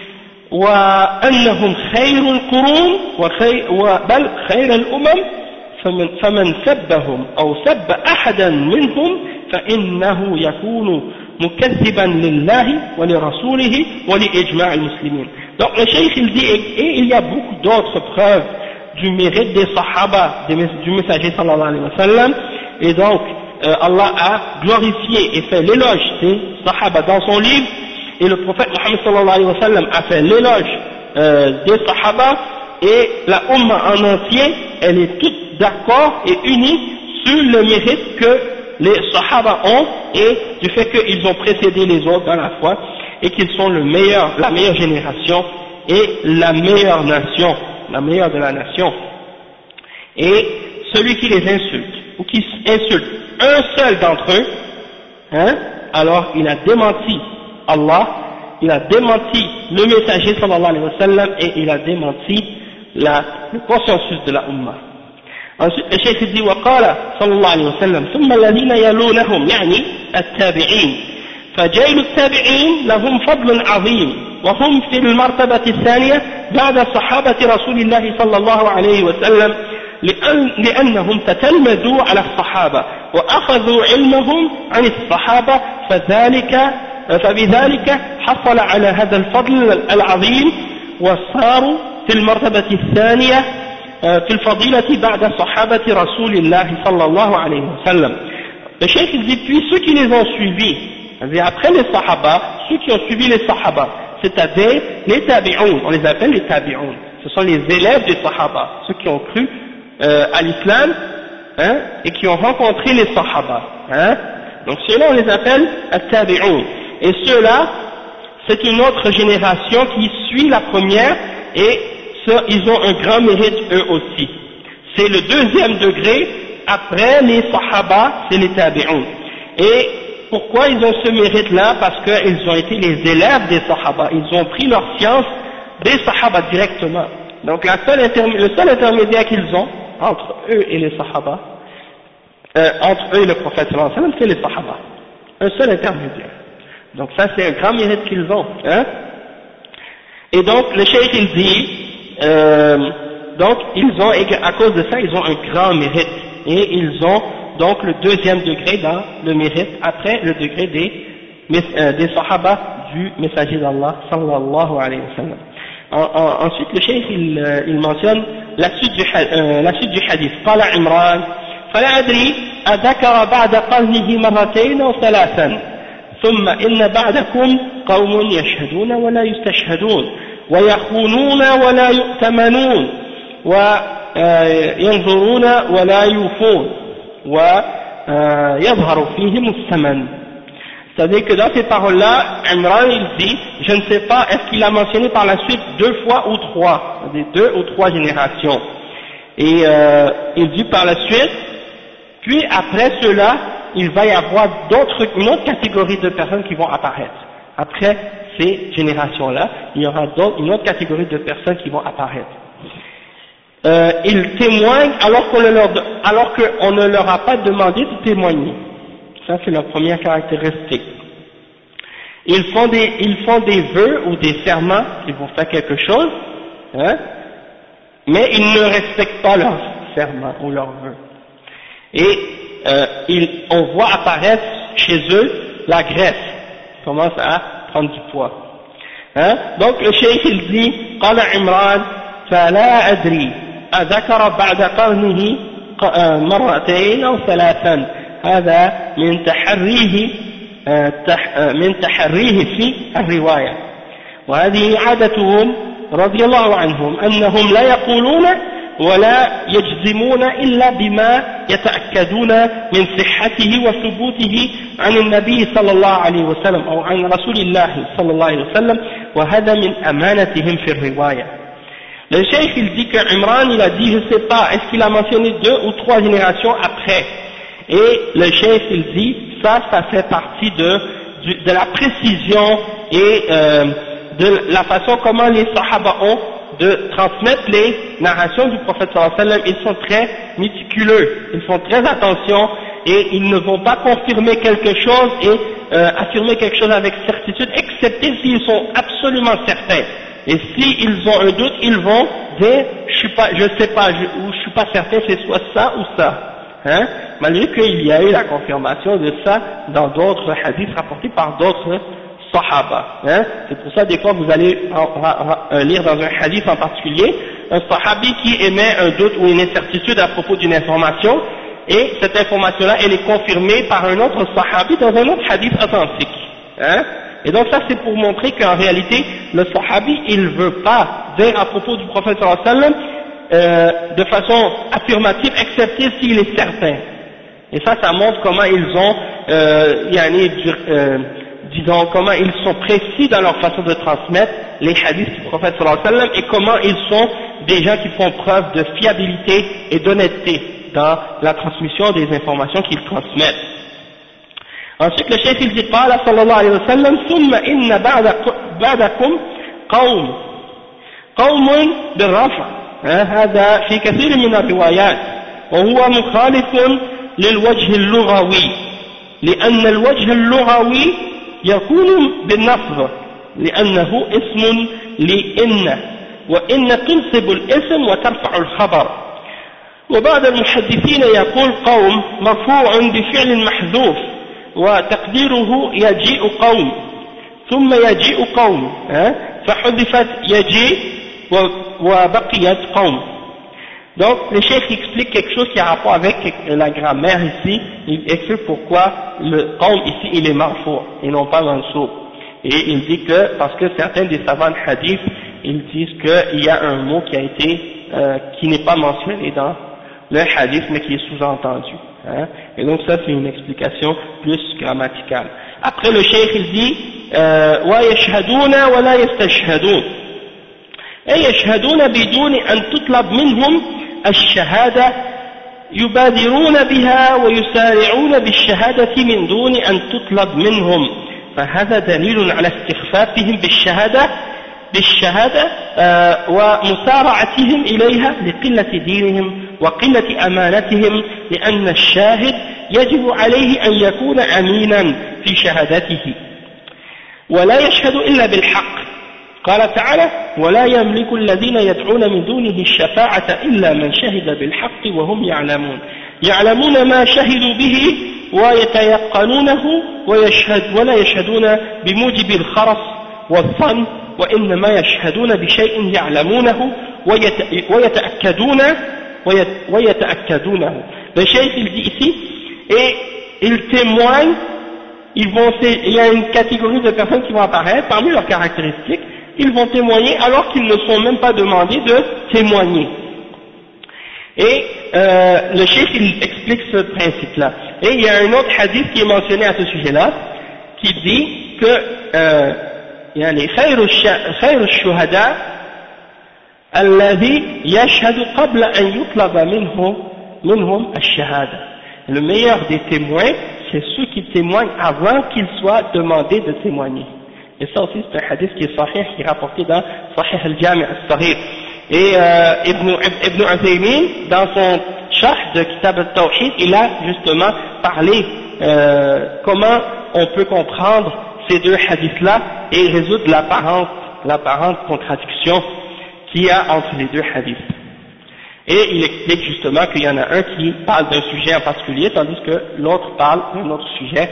A: وأنهم خير القرون بل خير الأمم فمن سبهم أو سب أحدا منهم فإنه يكون مكذبا لله ولرسوله ولإجماع المسلمين. Donc le cheikh il dit, et il y a beaucoup d'autres preuves du mérite des sahaba, du messager sallallahu alayhi wa sallam, et donc Allah a glorifié et fait l'éloge des sahaba dans son livre, et le prophète Mohammed sallallahu alayhi wa sallam a fait l'éloge des sahaba, et la Ummah en entier, elle est toute d'accord et unie sur le mérite que les Sahaba ont et du fait qu'ils ont précédé les autres dans la foi et qu'ils sont la meilleure génération et la meilleure nation, la meilleure de la nation. Et celui qui les insulte ou qui insulte un seul d'entre eux, alors il a démenti Allah, il a démenti le messager sallallahu alayhi wa sallam et il a démenti le consensus de la Ummah. Ensuite, le cheikh dit وقال صلى الله عليه وسلم ثم الذين يلونهم يعني التابعين فجيل التابعين لهم فضل عظيم وهم في المرتبة الثانية بعد صحابة رسول الله صلى الله عليه وسلم لأنهم تتلمذوا على الصحابة وأخذوا علمهم عن الصحابة فبذلك حصل على هذا الفضل العظيم وصاروا في المرتبة الثانية في الفضيلة بعد صحابة رسول الله صلى الله عليه وسلم. Le cheikh dit puis ceux qui les ont suivis, après les sahaba, ceux qui ont suivi les sahaba, c'est-à-dire les tabi'oun, on les appelle les tabi'oun, ce sont les élèves des sahaba, ceux qui ont cru à l'islam et qui ont rencontré les sahaba. Donc ceux-là on les appelle tabi'oun. Et ceux-là, c'est une autre génération qui suit la première et ils ont un grand mérite eux aussi. C'est le deuxième degré, après les sahaba, c'est les tabi'un. Et pourquoi ils ont ce mérite-là? Parce qu'ils ont été les élèves des sahaba, ils ont pris leur science des sahaba directement. Donc le seul intermédiaire qu'ils ont entre eux et les sahaba, entre eux et le prophète sallallahu alayhi wa sallam, c'est les sahaba. Un seul intermédiaire. Donc ça c'est un grand mérite qu'ils ont. Et donc le cheikh il dit, donc ils ont, à cause de ça, ils ont un grand mérite, et ils ont donc le deuxième degré dans le mérite, après le degré des sahaba du messager d'Allah, sallallahu alayhi wa sallam. Ensuite, le cheikh il mentionne la suite du hadith. قال عمران فلا أدري أذكر بعد قرنه مرتين أو ثلاثا ثم إن بعدكم قوم يشهدون ولا يستشهدون ويخونون ولا يؤتمنون وينظرون ولا يوفون ويظهر فيهم الثمن. C'est-à-dire que dans ces paroles-là, Imran il dit, je ne sais pas, est-ce qu'il a mentionné par la suite 2 fois ou 3, des 2 ou 3 générations. Et il dit par la suite, puis après cela, il va y avoir une autre catégorie de personnes qui vont apparaître. Après ces générations-là, il y aura une autre catégorie de personnes qui vont apparaître. Ils témoignent alors qu'on ne leur a pas demandé de témoigner. Ça c'est leur première caractéristique. Ils font des vœux ou des serments, ils vont faire quelque chose, mais ils ne respectent pas leurs serments ou leurs vœux. Et on voit apparaître chez eux la graisse, commence à prendre du poids. Donc le cheikh il dit, قال عمران فلا أدري أذكر بعد قرنه مرتين أو ثلاثا هذا من تحريه في الرواية. وهذه عادتهم رضي الله عنهم أنهم لا يقولون ولا يجزمون إلا بما يتأكدون من صحته وثبوته عن النبي صلى الله عليه وسلم أو عن رسول الله صلى الله عليه وسلم، وهذا من أمانتهم في الرواية. Le cheikh il dit que Imran il a dit je sais pas, est-ce qu'il a mentionné 2 ou 3 générations après, et le cheikh il dit ça fait partie de la précision et de la façon comment les sahaba ont de transmettre les narrations du prophète sallallahu alayhi wa sallam. Ils sont très méticuleux, ils font très attention et ils ne vont pas confirmer quelque chose et affirmer quelque chose avec certitude, excepté s'ils sont absolument certains. Et s'ils ont un doute, ils vont dire je sais pas, ou je suis pas certain, c'est soit ça ou ça, hein, malgré qu'il y a eu la confirmation de ça dans d'autres hadiths rapportés par d'autres sahaba, hein. C'est pour ça des fois vous allez lire dans un hadith en particulier un sahabi qui émet un doute ou une incertitude à propos d'une information, et cette information là elle est confirmée par un autre sahabi dans un autre hadith authentique, hein. Et donc ça c'est pour montrer qu'en réalité le sahabi il veut pas dire à propos du prophète sallallahu alayhi wa sallam de façon affirmative, excepté s'il est certain. Et ça montre comment ils ont disons comment ils sont précis dans leur façon de transmettre les hadiths du prophète sallallahu alayhi wa sallam, et comment ils sont des gens qui font preuve de fiabilité et d'honnêteté dans la transmission des informations qu'ils transmettent. Ensuite le cheikh il dit قال صلى الله عليه وسلم ثم إن بعدكم قوم بالرفع، هذا في كثير من الروايات وهو مخالف للوجه اللغوي، لأن الوجه اللغوي يكون بالنصب لأنه اسم لإن، وإن تنصب الاسم وترفع الخبر. وبعض المحدثين يقول قوم مرفوع بفعل محذوف وتقديره يجيء قوم ثم يجيء قوم، فحذفت يجيء وبقيت قوم. Donc le cheikh explique quelque chose qui a rapport avec la grammaire ici. Il explique pourquoi le qawm ici il est marfou et non pas mansoub. Et il dit que parce que certains des savants de hadith ils disent qu'il y a un mot qui a été qui n'est pas mentionné dans le hadith mais qui est sous-entendu, hein. Et donc ça c'est une explication plus grammaticale. Après le cheikh il dit wa yashhaduna wa la yastashhadun, ay yashhaduna biduni an tutlab minhum الشهادة يبادرون بها ويسارعون بالشهادة من دون أن تطلب منهم، فهذا دليل على استخفافهم بالشهادة ومسارعتهم إليها لقلة دينهم وقلة أمانتهم، لأن الشاهد يجب عليه أن يكون أمينا في شهادته ولا يشهد إلا بالحق. قال تعالى ولا يملك الذين يدعون من دونه الشفاعة إلا من شهد بالحق وهم يعلمون ما شهدوا به ويتيقنونه ولا يشهدون بموجب الخرص والظن، وإنما يشهدون بشيء يعلمونه ويتأكدونه. Le cheikh il dit ici, et ils témoignent, il y a une catégorie de personnes qui vont apparaître parmi leurs caractéristiques. Ils vont témoigner alors qu'ils ne sont même pas demandés de témoigner. Et le cheikh il explique ce principe-là. Et il y a un autre hadith qui est mentionné à ce sujet-là, qui dit que خير الشهداء الذي يشهد قبل أن يطلب منهم الشهادة. Le meilleur des témoins, c'est ceux qui témoignent avant qu'ils soient demandés de témoigner. Et ça aussi c'est un hadith qui est sahih, qui est rapporté dans Sahih al-Jami' al-Saghir. Et Ibn Uthaymin, dans son sharh de Kitab al-Tawhid, il a justement parlé comment on peut comprendre ces deux hadiths-là et résoudre l'apparente contradiction qu'il y a entre les deux hadiths. Et il explique justement qu'il y en a un qui parle d'un sujet en particulier, tandis que l'autre parle d'un autre sujet,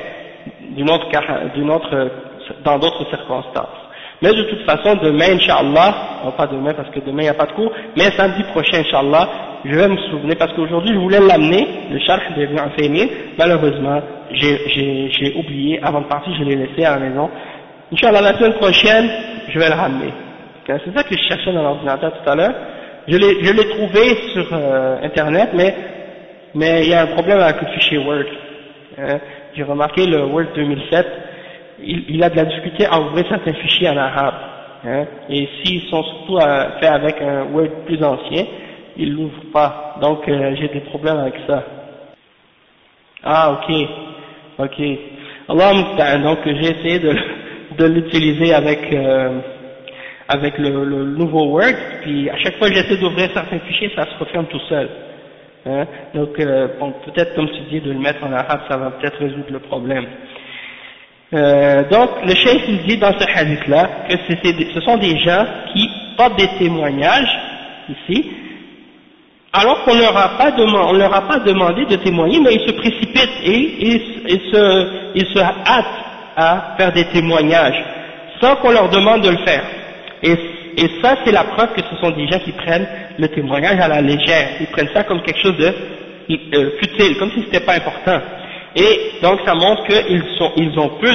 A: dans d'autres circonstances. Mais de toute façon, demain, Inch'Allah, pas demain parce que demain il n'y a pas de cours, mais samedi prochain, Inch'Allah, je vais me souvenir, parce qu'aujourd'hui je voulais l'amener, le Sharh de Ibn Uthaymin, malheureusement, j'ai oublié, avant de partir, je l'ai laissé à la maison. Inch'Allah, la semaine prochaine, je vais le ramener. C'est ça que je cherchais dans l'ordinateur tout à l'heure. Je l'ai trouvé sur Internet, mais il y a un problème avec le fichier Word. J'ai remarqué le Word 2007, il a de la difficulté à ouvrir certains fichiers en arabe. Et s'ils sont surtout faits avec un Word plus ancien, ils l'ouvrent pas. Donc j'ai des problèmes avec ça. Ah, ok. Allah Musta'an. Donc j'ai essayé de l'utiliser avec le nouveau Word, puis à chaque fois que j'essaie d'ouvrir certains fichiers, ça se referme tout seul. Donc bon, peut-être comme tu dis de le mettre en arabe, ça va peut-être résoudre le problème. Donc le cheikh il dit dans ce hadith là que ce sont des gens qui portent des témoignages ici, alors qu'on leur a pas demandé de témoigner, mais ils se précipitent et ils se hâtent à faire des témoignages sans qu'on leur demande de le faire. Et ça c'est la preuve que ce sont des gens qui prennent le témoignage à la légère, ils prennent ça comme quelque chose de futile, comme si c'était pas important. Et donc ça montre qu'ils ont peu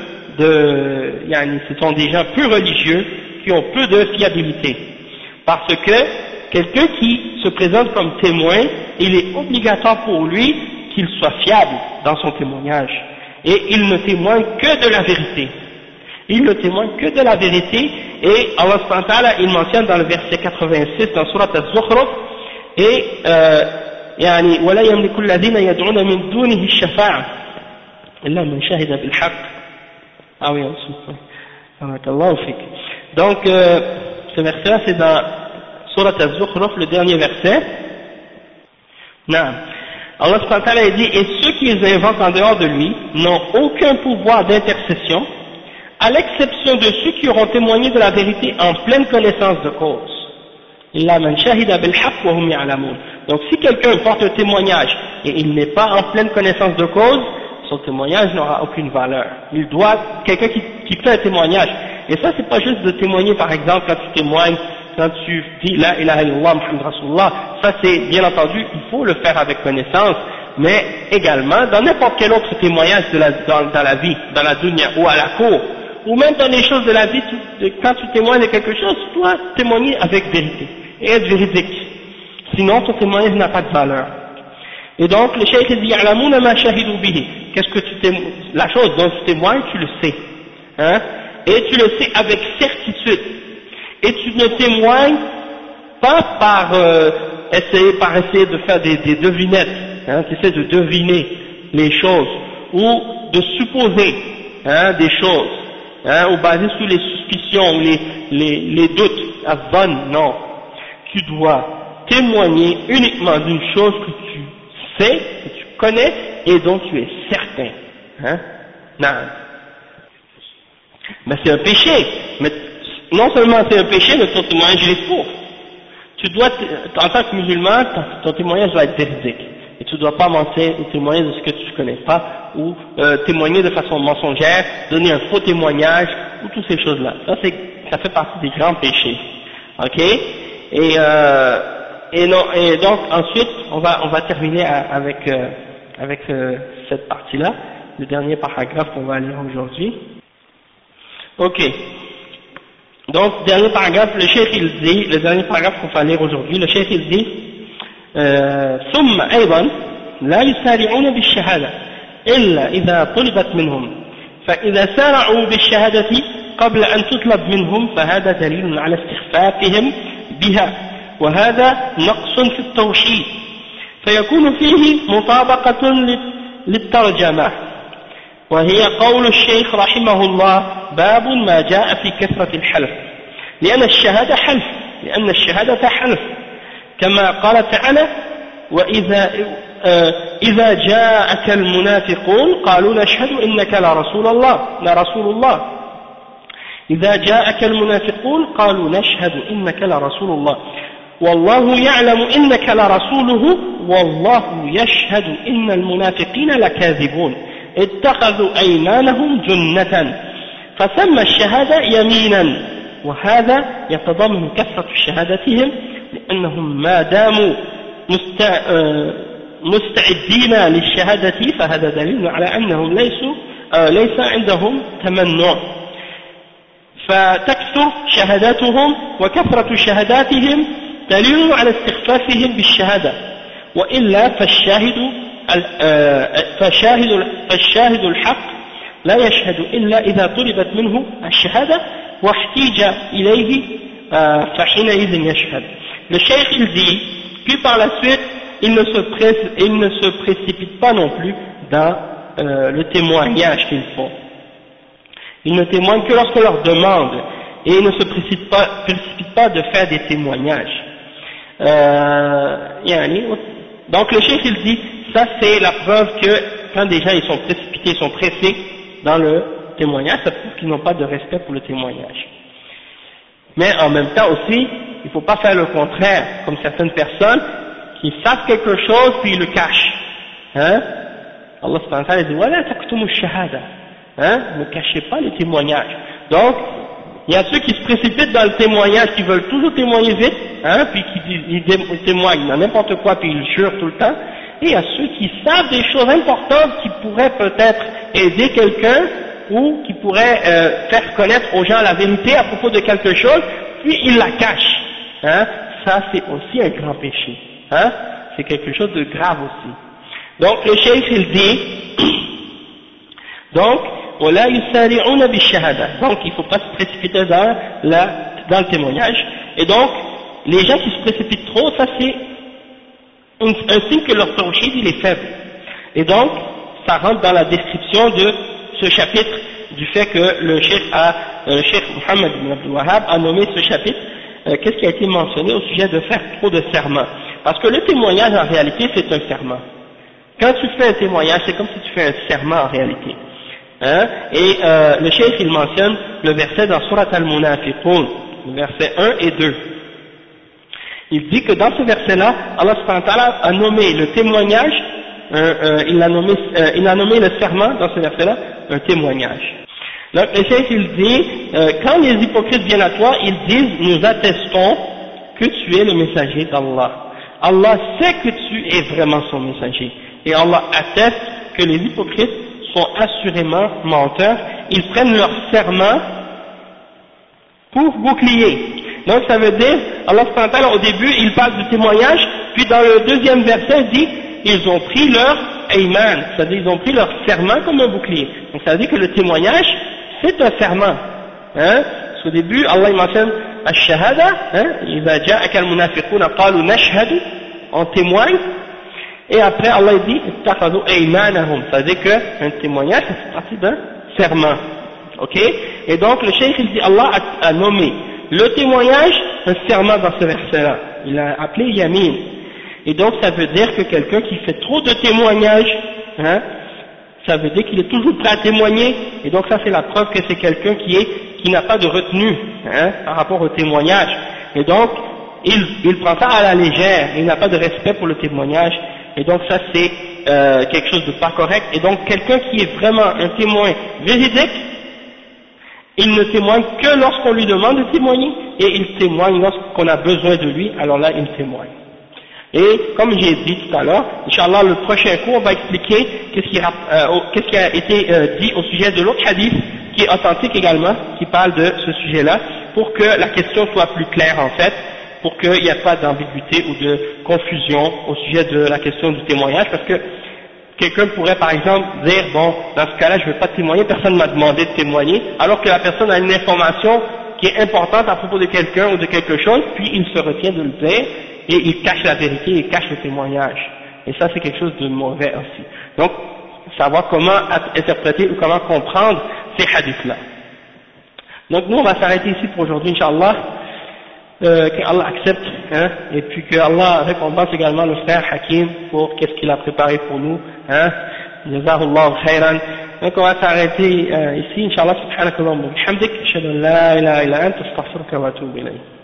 A: ce sont des gens peu religieux qui ont peu de fiabilité. Parce que quelqu'un qui se présente comme témoin, il est obligatoire pour lui qu'il soit fiable dans son témoignage. Et il ne témoigne que de la vérité. Il ne témoigne que de la vérité. Et Allah subhanahu wa ta'ala, il mentionne dans le verset 86 dans Surat Az-Zukhruf, et يعني ولا يملك الذين يدعون من دونه الشفاعة إلا من شهد بالحق. Ah oui, barakallahu fik. Donc ce verset c'est dans Surat Az-Zukhruf, le dernier verset. Non. Allah subhanahu wa ta'ala dit, et ceux qu'ils inventent en dehors de lui n'ont aucun pouvoir d'intercession, à l'exception de ceux qui auront témoigné de la vérité en pleine connaissance de cause. Illa man shahida bil haqq wa hum ya'lamun. Donc si quelqu'un porte un témoignage et il n'est pas en pleine connaissance de cause, son témoignage n'aura aucune valeur. Il doit, quelqu'un qui fait un témoignage, et ça c'est pas juste de témoigner par exemple quand tu témoignes, quand tu dis la ilaha illallah Muhammad Rasulullah, ça c'est bien entendu, il faut le faire avec connaissance, mais également dans n'importe quel autre témoignage dans la vie, dans la dunya ou à la cour, ou même dans les choses de la vie, quand tu témoignes de quelque chose, tu dois témoigner avec vérité et être véridique. Sinon ton témoignage n'a pas de valeur. Et donc le cheikh dit ya'lamuna ma shahidu bihi. Qu'est-ce que la chose dont tu témoignes, tu le sais. Et tu le sais avec certitude. Et tu ne témoignes pas par essayer de faire des devinettes, tu essaies de deviner les choses, ou de supposer des choses, ou basé sur les suspicions, ou les doutes, non. Tu dois témoigner uniquement d'une chose que tu sais, que tu connais, et dont tu es certain. Non. Mais c'est un péché, mais non seulement c'est un péché, mais ton témoignage il est faux. Tu dois, en tant que musulman, ton témoignage doit être véridique. Et tu ne dois pas mentir ou témoigner de ce que tu ne connais pas, ou témoigner de façon mensongère, donner un faux témoignage, ou toutes ces choses-là. Ça fait partie des grands péchés. Ok? Et donc ensuite, on va terminer avec cette partie-là, le dernier paragraphe qu'on va lire aujourd'hui. Ok. Donc, dernier paragraphe, le cheikh il dit, le dernier paragraphe qu'on va lire aujourd'hui, le cheikh il dit, ثم أيضا لا يسارعون بالشهادة إلا إذا طلبت منهم، فإذا سارعوا بالشهادة قبل أن تطلب منهم فهذا دليل على استخفافهم بها، وهذا نقص في التوحيد، فيكون فيه مطابقة للترجمة، وهي قول الشيخ رحمه الله باب ما جاء في كثرة الحلف، لأن الشهادة حلف كما قال تعالى إذا جاءك المنافقون قالوا نشهد إنك لرسول الله إذا جاءك المنافقون قالوا نشهد إنك لرسول الله والله يعلم إنك لرسوله والله يشهد إن المنافقين لكاذبون اتخذوا أيمانهم جنة فسمى الشهادة يمينا، وهذا يتضمن كثرة شهادتهم لأنهم ما داموا مستعدين للشهادة فهذا دليل على أنهم ليس عندهم تمنع فتكثر شهاداتهم وكثرة شهاداتهم دليل على استخفافهم بالشهادة وإلا فالشاهد الحق لا يشهد إلا إذا طلبت منه الشهادة واحتيج إليه فحينئذ يشهد. Le cheikh il dit, puis par la suite il ne se précipite pas non plus dans le témoignage qu'ils font. Ils ne témoignent que lorsqu'on leur demande et ils ne se précipitent pas de faire des témoignages. Donc le cheikh il dit, ça c'est la preuve que quand des gens ils sont précipités, ils sont pressés dans le témoignage, ça prouve qu'ils n'ont pas de respect pour le témoignage. Mais en même temps aussi, il ne faut pas faire le contraire, comme certaines personnes qui savent quelque chose puis ils le cachent. Hein? Allah subhanahu wa ta'ala dit wala taqtumu shahada. Hein? Ne cachez pas les témoignages. Donc, il y a ceux qui se précipitent dans le témoignage, qui veulent toujours témoigner vite, hein, puis qui témoignent dans n'importe quoi, puis ils jurent tout le temps. Et il y a ceux qui savent des choses importantes qui pourraient peut-être aider quelqu'un ou qui pourraient faire connaître aux gens la vérité à propos de quelque chose, puis ils la cachent. Hein. Ça c'est aussi un grand péché. Hein. C'est quelque chose de grave aussi. Donc le cheikh il dit, donc ولا يسارعون بالشهادة. Donc il ne faut pas se précipiter dans le témoignage. Et donc les gens qui se précipitent trop, ça c'est un signe que leur tawhid il est faible. Et donc ça rentre dans la description de ce chapitre du fait que le cheikh Mohammed ibn Abdul Wahhab a nommé ce chapitre qu'est-ce qui a été mentionné au sujet de faire trop de serments. Parce que le témoignage en réalité c'est un serment. Quand tu fais un témoignage c'est comme si tu fais un serment en réalité. Hein? Et le cheikh il mentionne le verset dans Surat al-Munafiqun, le verset 1 et 2. Il dit que dans ce verset-là, Allah subhanahu wa ta'ala a nommé le témoignage, il a nommé le serment dans ce verset-là un témoignage. Donc le cheikh il dit, quand les hypocrites viennent à toi, ils disent, nous attestons que tu es le messager d'Allah. Allah sait que tu es vraiment son messager. Et Allah atteste que les hypocrites sont assurément menteurs, ils prennent leur serment pour bouclier. Donc ça veut dire, Allah subhanahu wa ta'ala au début il parle du témoignage, puis dans le deuxième verset il dit, ils ont pris leur ayman, c'est-à-dire ils ont pris leur serment comme un bouclier. Donc ça veut dire que le témoignage c'est un serment. Hein? Parce qu'au début Allah il mentionne ash-shahada, إِذَا جَاءَكَ الْمُنَافِقُونَ قَالُوا نَشْهَدُ, on témoigne. Et après Allah dit ittakhadhu aymanahum, ça veut dire qu'un témoignage c'est partie d'un serment. Ok? Et donc le cheikh il dit Allah a nommé le témoignage un serment dans ce verset là, il a appelé yamin. Et donc ça veut dire que quelqu'un qui fait trop de témoignages, hein, ça veut dire qu'il est toujours prêt à témoigner. Et donc ça c'est la preuve que c'est quelqu'un qui n'a pas de retenue, hein, par rapport au témoignage. Et donc il prend ça à la légère, il n'a pas de respect pour le témoignage. Et donc ça c'est quelque chose de pas correct. Et donc quelqu'un qui est vraiment un témoin véridique, il ne témoigne que lorsqu'on lui demande de témoigner, et il témoigne lorsqu'on a besoin de lui, alors là il témoigne. Et comme j'ai dit tout à l'heure, Inch'Allah le prochain cours on va expliquer qu'est-ce qui a été dit au sujet de l'autre hadith, qui est authentique également, qui parle de ce sujet-là, pour que la question soit plus claire en fait, pour qu'il n'y ait pas d'ambiguïté ou de confusion au sujet de la question du témoignage, parce que quelqu'un pourrait par exemple dire, bon, dans ce cas-là je ne veux pas témoigner, personne ne m'a demandé de témoigner, alors que la personne a une information qui est importante à propos de quelqu'un ou de quelque chose, puis il se retient de le dire, et il cache la vérité, il cache le témoignage. Et ça c'est quelque chose de mauvais aussi. Donc, savoir comment interpréter ou comment comprendre ces hadiths-là. Donc nous on va s'arrêter ici pour aujourd'hui, Inch'Allah. Qu'Allah accepte, hein, et puis que Allah récompense également le frère Hakim pour qu'est-ce qu'il a préparé pour nous, hein, Jazahullah khairan. Donc on va s'arrêter ici, Inch'Allah, subhanakallah wa bihamdik, ashhadu an la ilaha illa anta, astaghfiruka wa atubu ilayk.